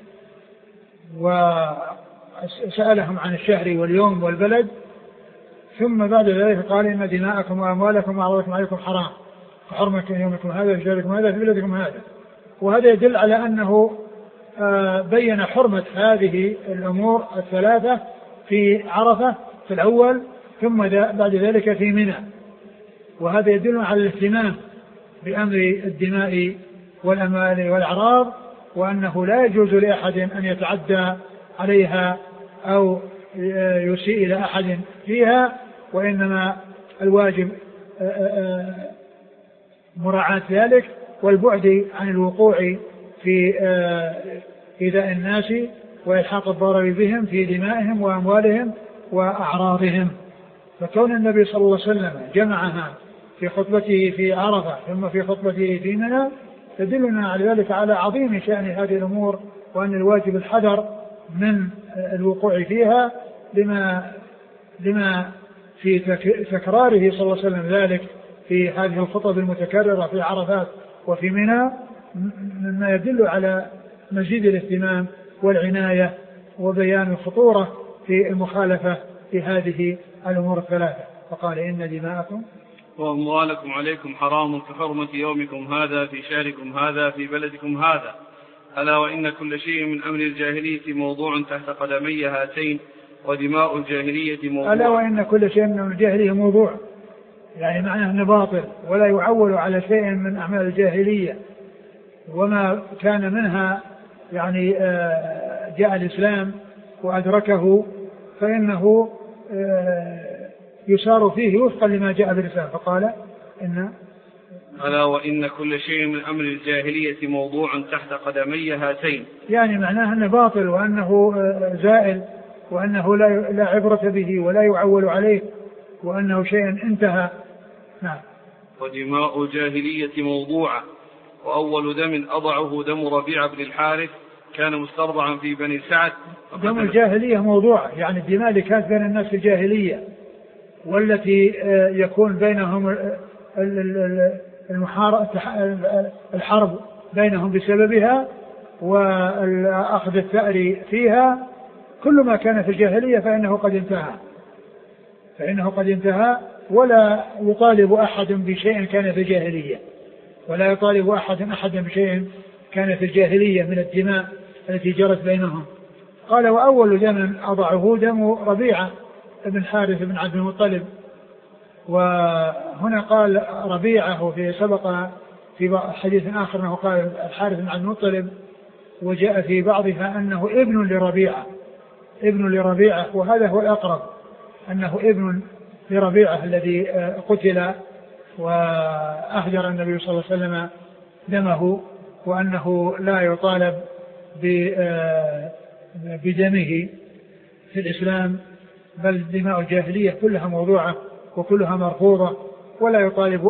وسألهم عن الشهر واليوم والبلد، ثم بعد ذلك قال: إن دماءكم وأموالكم وأعراضكم عليكم حرام كحرمة يومكم هذا في شهركم هذا في بلدكم هذا. وهذا يدل على أنه بين حرمة هذه الأمور الثلاثة في عرفة في الأول، ثم بعد ذلك في منى. وهذا يدل على الاهتمام بأمر الدماء والأموال والأعراض، وأنه لا يجوز لأحد أن يتعدى عليها أو يسيء إلى أحد فيها، وإنما الواجب مراعاة ذلك والبعد عن الوقوع في إيذاء الناس وإلحاق الضرر بهم في دمائهم وأموالهم وأعراضهم. فكون النبي صلى الله عليه وسلم جمعها في خطبته في عرفة ثم في خطبته في منى تدلنا على ذلك على عظيم شأن هذه الأمور، وأن الواجب الحذر من الوقوع فيها لما في تكراره صلى الله عليه وسلم ذلك في هذه الخطب المتكررة في عرفات وفي منى، مما يدل على مزيد الاهتمام والعناية وبيان الخطورة في المخالفة في هذه الأمور الثلاثة. فقال: إن دماءكم وأموالكم عليكم حرام كحرمة يومكم هذا في شهركم هذا في بلدكم هذا، ألا وإن كل شيء من أمر الجاهلية موضوع تحت قدمي هاتين، ودماء الجاهلية موضوع. ألا وإن كل شيء من الجاهلية موضوع، يعني معناه أنه باطل ولا يعول على شيء من أعمال الجاهلية، وما كان منها يعني جاء الإسلام وأدركه فإنه يسار فيه وفقا لما جاء بالإسلام. فقال: ألا وإن كل شيء من أمر الجاهلية موضوع تحت قدمي هاتين، يعني معناه أنه باطل وأنه زائل وأنه لا عبرة به ولا يعول عليه، وأنه شيء انتهى. نعم. ودماء الجاهلية موضوعة، وأول دم أضعه دم ربيعة بن الحارث كان مسترضعا في بني سعد. دم الجاهلية موضوعة يعني الدماء اللي كانت بين الناس في الجاهلية والتي يكون بينهم الحرب بينهم بسببها وأخذ الثأر فيها، كل ما كان في الجاهلية فإنه قد انتهى ولا يطالب أحد بشيء كان في الجاهلية، ولا يطالب أحد بشيء كان في الجاهلية من الدماء التي جرت بينهم. قال وأول دم أضعه دم ربيعة بن حارث بن عبد المطلب. وهنا قال ربيعة، وفي سبق في حديث آخر أنه قال الحارث بن عبد المطلب، وجاء في بعضها أنه ابن لربيعة، وهذا هو الأقرب أنه ابن لربيعة الذي قتل وأهجر النبي صلى الله عليه وسلم دمه، وأنه لا يطالب بدمه في الإسلام، بل دماء الجاهلية كلها موضوعة وكلها مرفوضة، ولا يطالب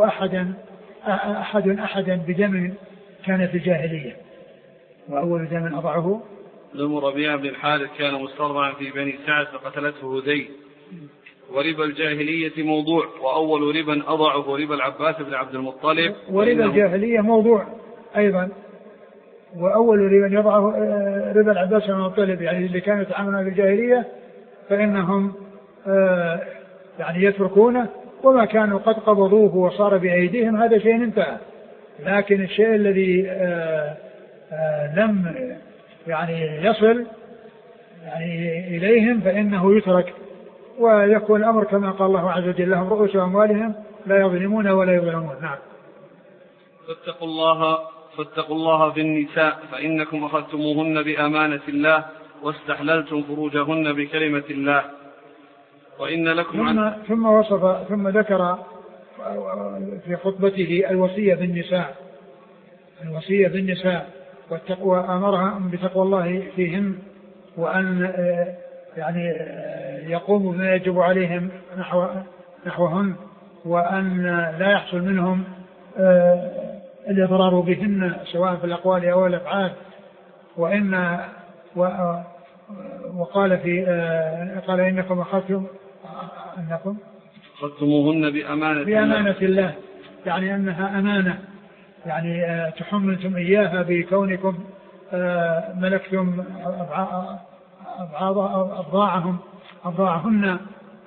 أحدا بدم كان في الجاهلية. وأول دم أضعه دم ربيعة بن الحارث كان مسترضعا في بني سعد فقتلته هذيل. وربا الجاهلية موضوع، وأول ربا أضعه ربا العباس بن عبد المطلب. وربا الجاهلية موضوع أيضا، وأول ربا يضعه ربا العباس بن المطلب، يعني اللي كانوا يتعاملون بالجاهلية فإنهم يعني يتركونه، وما كانوا قد قبضوه وصار بأيديهم هذا شيء انتهى. لكن الشيء الذي لم يعني يصل يعني إليهم فإنه يترك، ويكون الأمر كما قال الله عز وجل لهم رؤوس أموالهم لا يظلمون ولا يظلمون. نعم. فاتقوا الله في النساء فإنكم أخذتموهن بأمانة الله واستحللتم فروجهن بكلمة الله وإن لكم ثم ذكر في خطبته الوصية بالنساء والتقوى، أمرهم بتقوى الله فيهم، وأن يعني يقوموا بما يجب عليهم نحوهن، وأن لا يحصل منهم الإضرار بهن سواء في الأقوال أو الأفعال. وقال قال إنكم أخذتموهن بأمانة الله، يعني أنها أمانة، يعني تحملتم إياها بكونكم ملكتم أبضاعهن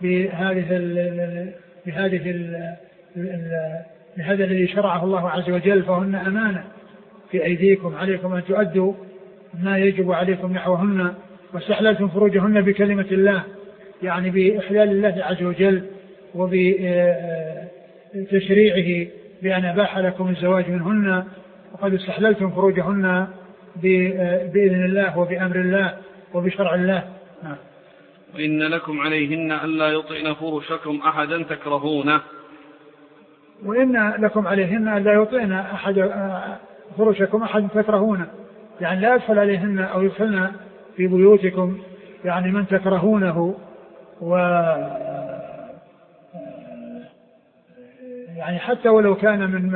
بهذا الذي شرعه الله عز وجل، فهن أمانة في أيديكم، عليكم أن تؤدوا ما يجب عليكم نحوهن. واستحللتم فروجهن بكلمة الله، يعني بإحلال الله عز وجل وبتشريعه بأن أباح لكم الزواج منهن، وقد استحللتم فروجهن بإذن الله وبأمر الله وبشرع الله. وإن لكم عليهن ألا يطئن فرشكم أحدا تكرهونه. وإن لكم عليهن ألا يطئن فرشكم أحد تكرهونه، يعني لا يدخل عليهن أو يدخلن في بيوتكم يعني من تكرهونه، يعني حتى ولو كان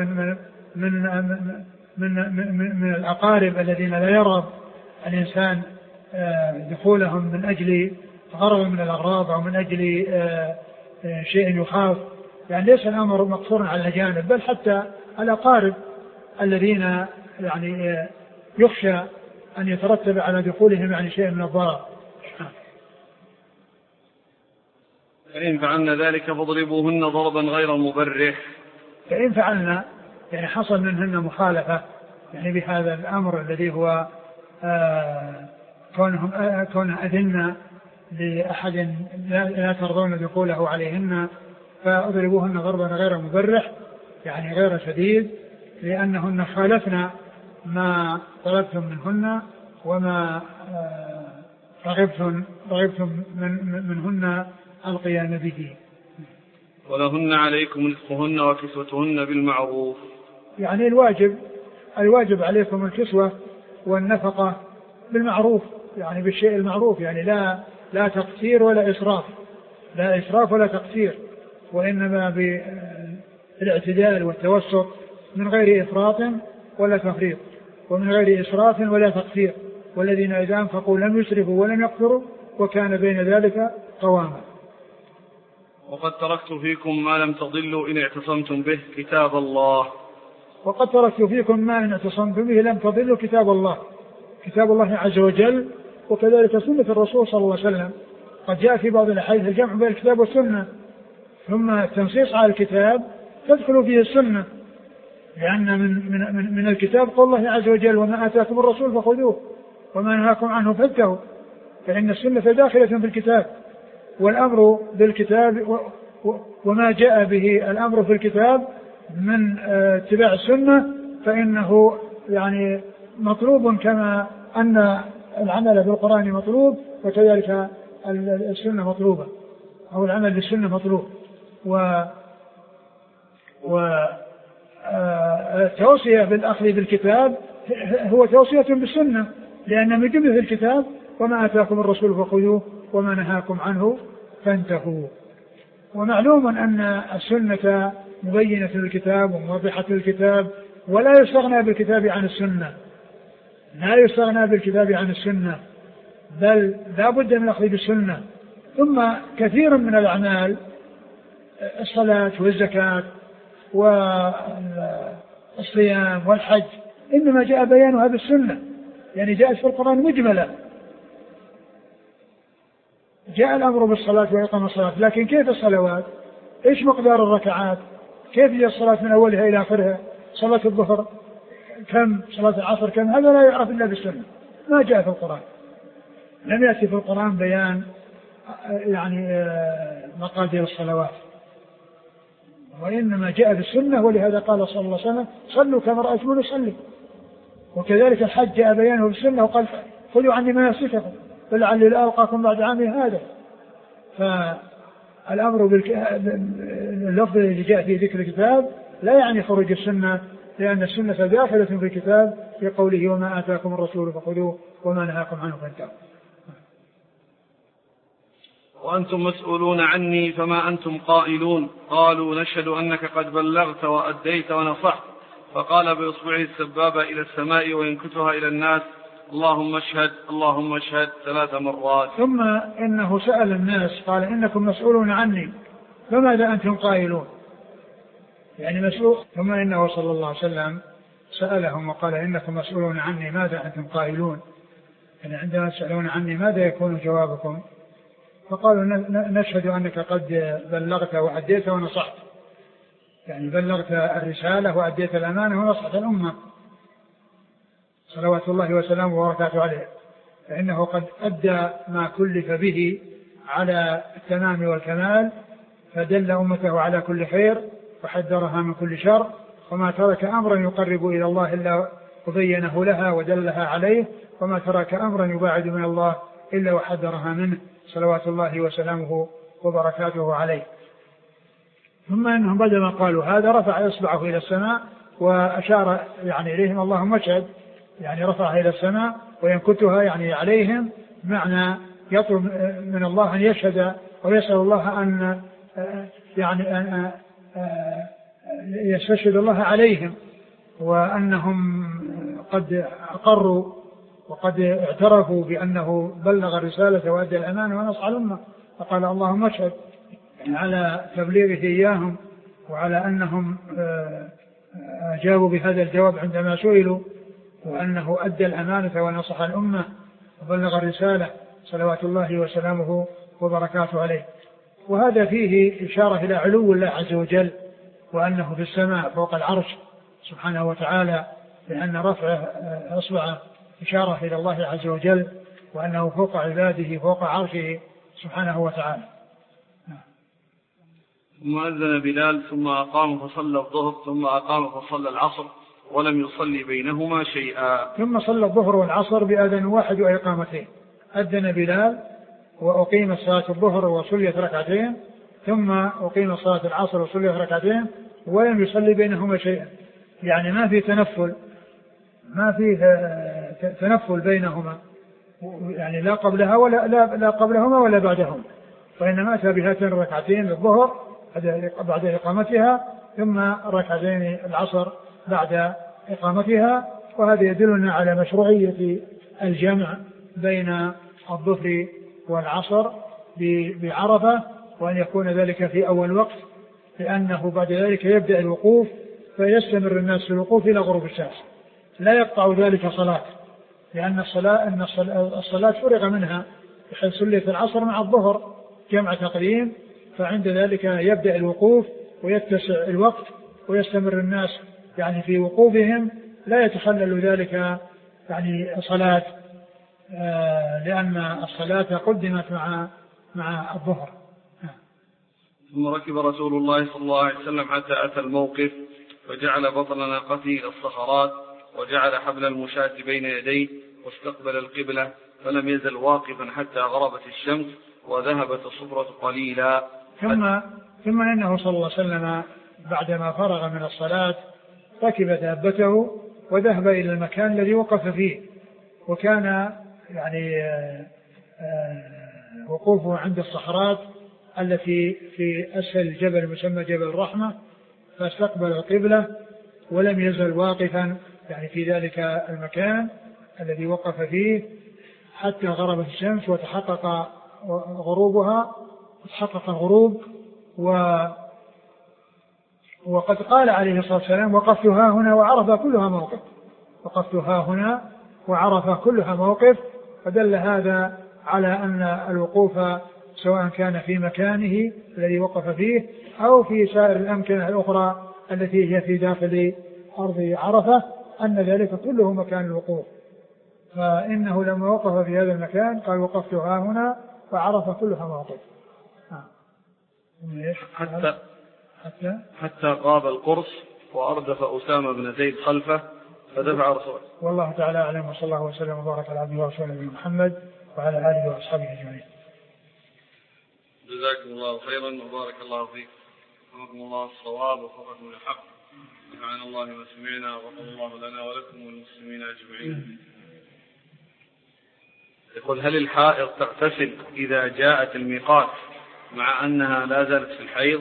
من الأقارب الذين لا يرغب الإنسان دخولهم من أجل غرض من الأغراض أو من أجل شيء يخاف، يعني ليس الأمر مقصورا على الأجانب، بل حتى الأقارب الذين يعني يخشى أن يترتب على دخولهم يعني شيء من الضرر. فإن فعلنا ذلك فاضربوهن ضربا غير مبرح. فإن فعلنا يعني حصل منهن مخالفة يعني بهذا الأمر الذي هو كونه أذن لأحد لا ترضون دخوله عليهن، فاضربوهن ضربا غير مبرح يعني غير شديد، لأنهن خالفنا ما طلبتم منهن وما رغبتم منهن القيام به. ولهن عليكم رزقهن وكسوتهن بالمعروف، يعني الواجب عليكم الكسوة والنفقة بالمعروف، يعني بالشيء المعروف، يعني لا تقصير ولا إسراف، لا إسراف ولا تقصير، وإنما بالاعتدال والتوسط من غير إفراط ولا تفريط، ومن غير إسراف ولا تقصير، والذين إذا أنفقوا لم يسرفوا ولم يقتروا وكان بين ذلك قواما. وقد تركت فيكم ما لم تضلوا إن اعتصمتم به كتاب الله. وقد تركت فيكم ما إن اعتصمتم به لم تضلوا كتاب الله، كتاب الله عز وجل، وكذلك سنة الرسول صلى الله عليه وسلم. قد جاء في بعض الأحاديث الجمع بين الكتاب والسنة، ثم التنصيص على الكتاب تدخل فيه السنة، لأن من الكتاب قول الله عز وجل وما آتاكم الرسول فخذوه وما نهاكم عنه فانتهوا، فإن السنة داخلة في الكتاب، والأمر بالكتاب وما جاء به الأمر في الكتاب من اتباع السنة فإنه يعني مطلوب، كما أن العمل بالقرآن مطلوب وكذلك السنة مطلوبة، أو العمل بالسنة مطلوب. التوصية بالأخذ بالكتاب هو توصية بالسنة، لأن من جملة الكتاب وما آتاكم الرسول فخذوه وما نهاكم عنه فانتهوا. ومعلوم أن السنة مبينة للكتاب وموضحة للكتاب، ولا يستغنى بالكتاب عن السنة، لا يستغنى بالكتاب عن السنة، بل لا بد من الأخذ بالسنة. ثم كثير من الأعمال الصلاة والزكاة والصيام والحج إنما جاء بيانها بالسنة، يعني جاءت في القرآن مجملة. جاء الأمر بالصلاة وإقام الصلاة، لكن كيف الصلوات؟ إيش مقدار الركعات؟ كيف هي الصلاة من أولها إلى آخرها؟ صلاة الظهر كم؟ صلاة العصر كم؟ هذا لا يعرف إلا بالسنة، ما جاء في القرآن. لم يأتي في القرآن بيان يعني مقادير الصلوات، وإنما جاء بالسنة، ولهذا قال صلى الله عليه وسلم صلوا كما رأيتموني أصلي. وكذلك الحج جاء بيانه بالسنة وقال خذوا عني مناسككم فلعلي لا ألقاكم بعد عامي هذا. فالأمر باللفظ الذي جاء في ذكر الكتاب لا يعني خروج السنة، لأن السنة داخلة في الكتاب في قوله وما آتاكم الرسول فخذوه وما نهاكم عنه فانتهوا. وأنتم مسؤولون عني فما أنتم قائلون؟ قالوا نشهد أنك قد بلغت وأديت ونصحت. فقال بإصبعه السبابة إلى السماء وينكتها إلى الناس اللهم اشهد اللهم اشهد 3 مرات. ثم إنه سأل الناس قال إنكم مسؤولون عني فماذا أنتم قائلون؟ يعني مسؤول. ثم إنه صلى الله عليه وسلم سألهم وقال إنكم مسؤولون عني ماذا أنتم قائلون؟ يعني عندما تسألون عني ماذا يكون جوابكم؟ فقالوا نشهد أنك قد بلغت وأديت ونصحت، يعني بلغت الرسالة وأديت الأمانة ونصحت الأمة صلوات الله وسلامه وبركاته عليه، فإنه قد أدى ما كلف به على التمام والكمال، فدل أمته على كل خير وحذرها من كل شر، وما ترك أمرا يقرب إلى الله إلا وبينه لها ودلها عليه، وما ترك أمرا يباعد من الله إلا وحذرها منه صلوات الله وسلامه وبركاته عليه. ثم أنهم بعدما قالوا هذا رفع إصبعه إلى السماء وأشار يعني إليهم اللهم اشهد، يعني رفعها إلى السماء وينكتها يعني عليهم، معنى يطلب من الله أن يشهد ويسأل الله أن يعني أن يستشهد الله عليهم، وأنهم قد أقروا وقد اعترفوا بأنه بلغ الرسالة وأدى الأمانة ونصح الأمة. فقال اللهم اشهد على تبليغه إياهم وعلى أنهم أجابوا بهذا الجواب عندما سئلوا، وأنه أدى الأمانة ونصح الأمة وبلغ الرسالة صلوات الله وسلامه وبركاته عليه. وهذا فيه إشارة إلى علو الله عز وجل، وأنه في السماء فوق العرش سبحانه وتعالى، لأن رفع أصبع إشارة إلى الله عز وجل، وأنه فوق عباده فوق عرشه سبحانه وتعالى. ثم أذن بلال ثم أقام فصلى الظهر ثم أقام فصلى العصر ولم يصلي بينهما شيئا. ثم صلى الظهر والعصر بأذان واحد وإقامتين. أذن بلال وأقيم صلاة الظهر وصليت ركعتين، ثم أقيم صلاة العصر وصليت ركعتين ولم يصلي بينهما شيئا، يعني ما في تنفل، ما في تنفل بينهما، يعني لا قبلها ولا لا قبلهما ولا بعدهما، وإنما أتى بهاتين الركعتين للظهر بعد إقامتها، ثم ركعتين العصر بعد إقامتها. وهذا يدلنا على مشروعية الجمع بين الظهر والعصر بعرفة، وأن يكون ذلك في أول وقت، لأنه بعد ذلك يبدأ الوقوف فيستمر الناس في الوقوف إلى غروب الشمس، لا يقطع ذلك صلاة، لأن الصلاة فرغ منها بحيث صليت العصر مع الظهر جمع تقديم، فعند ذلك يبدأ الوقوف ويتسع الوقت ويستمر الناس يعني في وقوفهم، لا يتخلل ذلك يعني صلاة، لأن الصلاة قدمت مع الظهر. ثم ركب رسول الله صلى الله عليه وسلم حتى أتى الموقف، فجعل بطن ناقته إلى الصخرات، وجعل حبل المشاة بين يديه، واستقبل القبلة، فلم يزل واقفا حتى غربت الشمس وذهبت الصفرة قليلا. ثم إنه صلى الله عليه وسلم بعدما فرغ من الصلاة ركب دابته وذهب إلى المكان الذي وقف فيه، وكان يعني وقوفه عند الصخرات التي في أسفل الجبل المسمى جبل الرحمة، فاستقبل القبلة ولم يزل واقفا يعني في ذلك المكان الذي وقف فيه حتى غربت الشمس وتحقق غروبها، وتحقق الغروب. وقد قال عليه الصلاة والسلام: وقفت ها هنا وعرفة كلها موقف، وقفت ها هنا وعرفة كلها موقف. فدل هذا على أن الوقوف سواء كان في مكانه الذي وقف فيه أو في سائر الأمكنة الأخرى التي هي في داخل أرض عرفة، أن ذلك كله مكان الوقوف. فإنه لما وقف في هذا المكان قال: وقفت ها هنا وعرفة كلها موقف. حتى غاب القرص وأردف أسامة بن زيد خلفه فدفع رسوله. والله تعالى أعلم، وصلى الله وسلم وبارك على عبده ورسوله محمد وعلى آله وأصحابه أجمعين. جزاكم الله خيرا وبارك الله فيك، وفقكم الله الصواب وفقكم الحق، سبحان الله وسمعنا، وغفر الله لنا ولكم والمسلمين أجمعين. يقول: هل الحائض تغتسل إذا جاءت الميقات مع أنها لا زالت في الحيض؟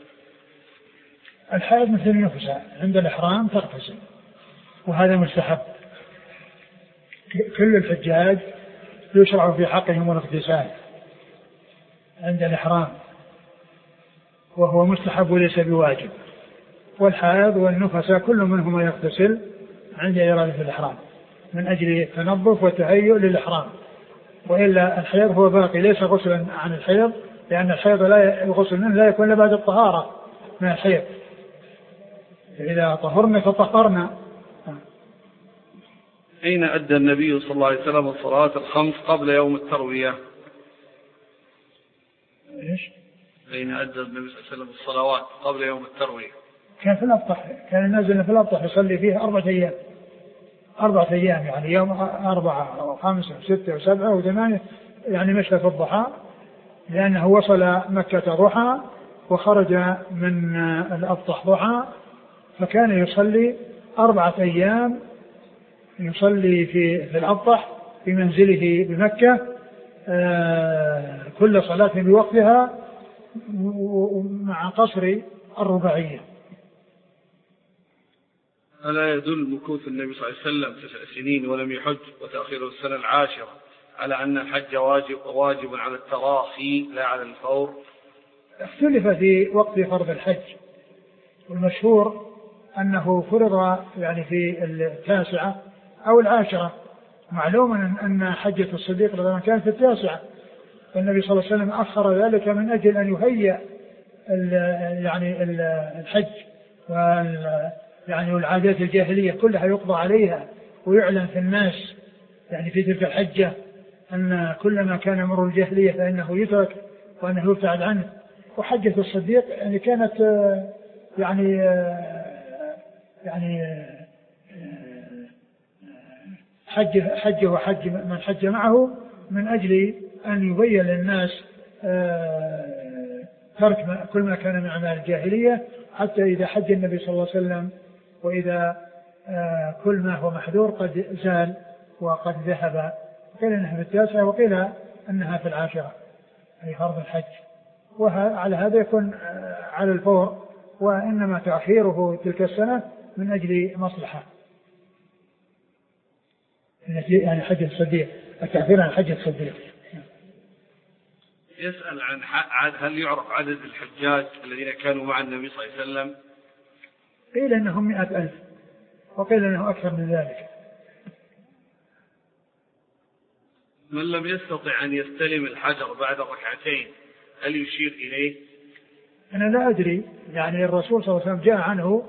الحائض مثل النفساء عند الإحرام تغتسل، وهذا مستحب. كل الحجاج يشرع في حقهم الاغتسال عند الإحرام، وهو مستحب وليس بواجب. والحائض والنفساء كل منهما يغتسل عند إرادة الإحرام من أجل التنظف والتهيؤ للإحرام، وإلا الحيض هو باقي ليس غسلا عن الحيض، لأن الحيض الغسل منه لا يكون إلا بعد الطهارة من الحيض، إذا طهرنا فطهرنا. أين أدى النبي صلى الله عليه وسلم الصلاة الخمس قبل يوم التروية؟ إيش؟ أين أدى النبي صلى الله عليه وسلم الصلوات قبل يوم التروية؟ كان في الأبطح، كان نازل في الأبطح يصلي فيه 4 أيام، يعني يوم 4 و5 و6 و7 و8، يعني مشى في الضحى، لأنه وصل مكة ضحى وخرج من الأبطح ضحى، فكان يصلي 4 أيام يصلي في الأبطح في منزله بمكة، كل صلاة بوقتها مع قصر الرباعية. ألا يدل مكوث النبي صلى الله عليه وسلم 9 سنين ولم يحج وتأخير السنة 10 على أن الحج واجب على التراخي لا على الفور؟ اختلف في وقت فرض الحج، والمشهور أنه فرض يعني في 9 أو 10. معلوم أن حجة الصديق رضي الله عنه كانت في 9، فالنبي صلى الله عليه وسلم أخر ذلك من أجل أن يهيئ يعني الحج يعني والعادات الجاهلية كلها يقضى عليها، ويعلن في الناس يعني في تلك الحجة أن كل ما كان مر الجاهلية فإنه يترك وأنه يبتعد عنه. وحجة الصديق يعني كانت حج وحج من حج معه من أجل أن يبين للناس ترك كل ما كان من أعمال الجاهلية، حتى إذا حج النبي صلى الله عليه وسلم وإذا كل ما هو محذور قد زال وقد ذهب. قيل أنها في 9 وقيل أنها في 10 أي فرض الحج. وعلى هذا يكون على الفور، وإنما تأخيره تلك السنة من أجل مصلحة، يعني حج الصديق، التأخير عن حج الصديق. يسأل عن هل يعرف عدد الحجاج الذين كانوا مع النبي صلى الله عليه وسلم؟ قيل أنهم 100,000 وقيل أنه أكثر من ذلك. من لم يستطع أن يستلم الحجر بعد ركعتين هل يشير إليه؟ أنا لا أدري، يعني الرسول صلى الله عليه وسلم جاء عنه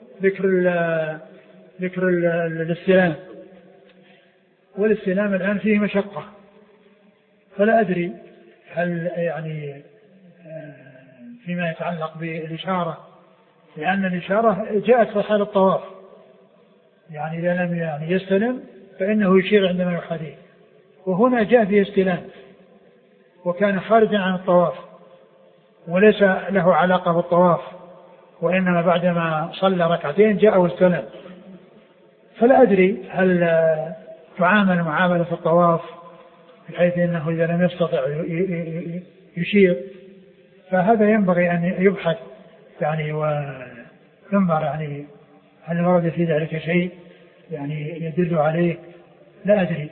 ذكر الاستلام، والاستلام الآن فيه مشقة، فلا أدري هل يعني فيما يتعلق بالإشارة، لأن الإشارة جاءت في حال الطواف، يعني إذا لم يعني يستلم فإنه يشير عندما يحاذيه، وهنا جاء فيه استلام وكان خارجا عن الطواف وليس له علاقة بالطواف، وإنما بعدما صلى ركعتين جاء واستلم، فلا أدري هل تعامل معاملة في الطواف بحيث أنه إذا لم يستطع يشير، فهذا ينبغي أن يبحث يعني وينظر يعني هل ورد في ذلك شيء يعني يدل عليه، لا أدري.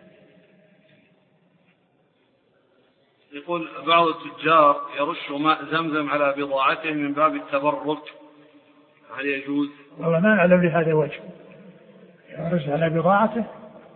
يقول بعض التجار يرش ماء زمزم على بضاعته من باب التبرك، هل يجوز؟ والله ما أعلم لهذا وجه، يرش على بضاعته،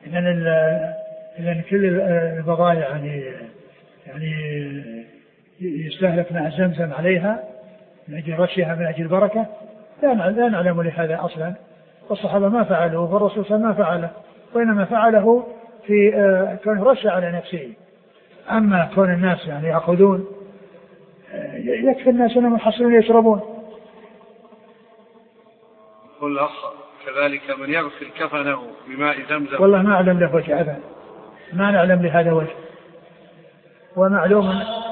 إذن كل البضائع يعني يستهلك ماء زمزم عليها من أجل رشها من أجل البركة، لا نعلم لهذا أصلا، والصحابة ما فعلوا والرسول صلى الله عليه وسلم ما فعله، وإنما فعله في كونه رش على نفسه. أما كون الناس يعني يأخذون، يكفي الناس أنهم يحصلون يشربون. قل أخ كذلك من يغسل كفنه بماء زمزم. والله ما أعلم له وجه أبدا، ما نعلم لهذا وجه، ومعلوم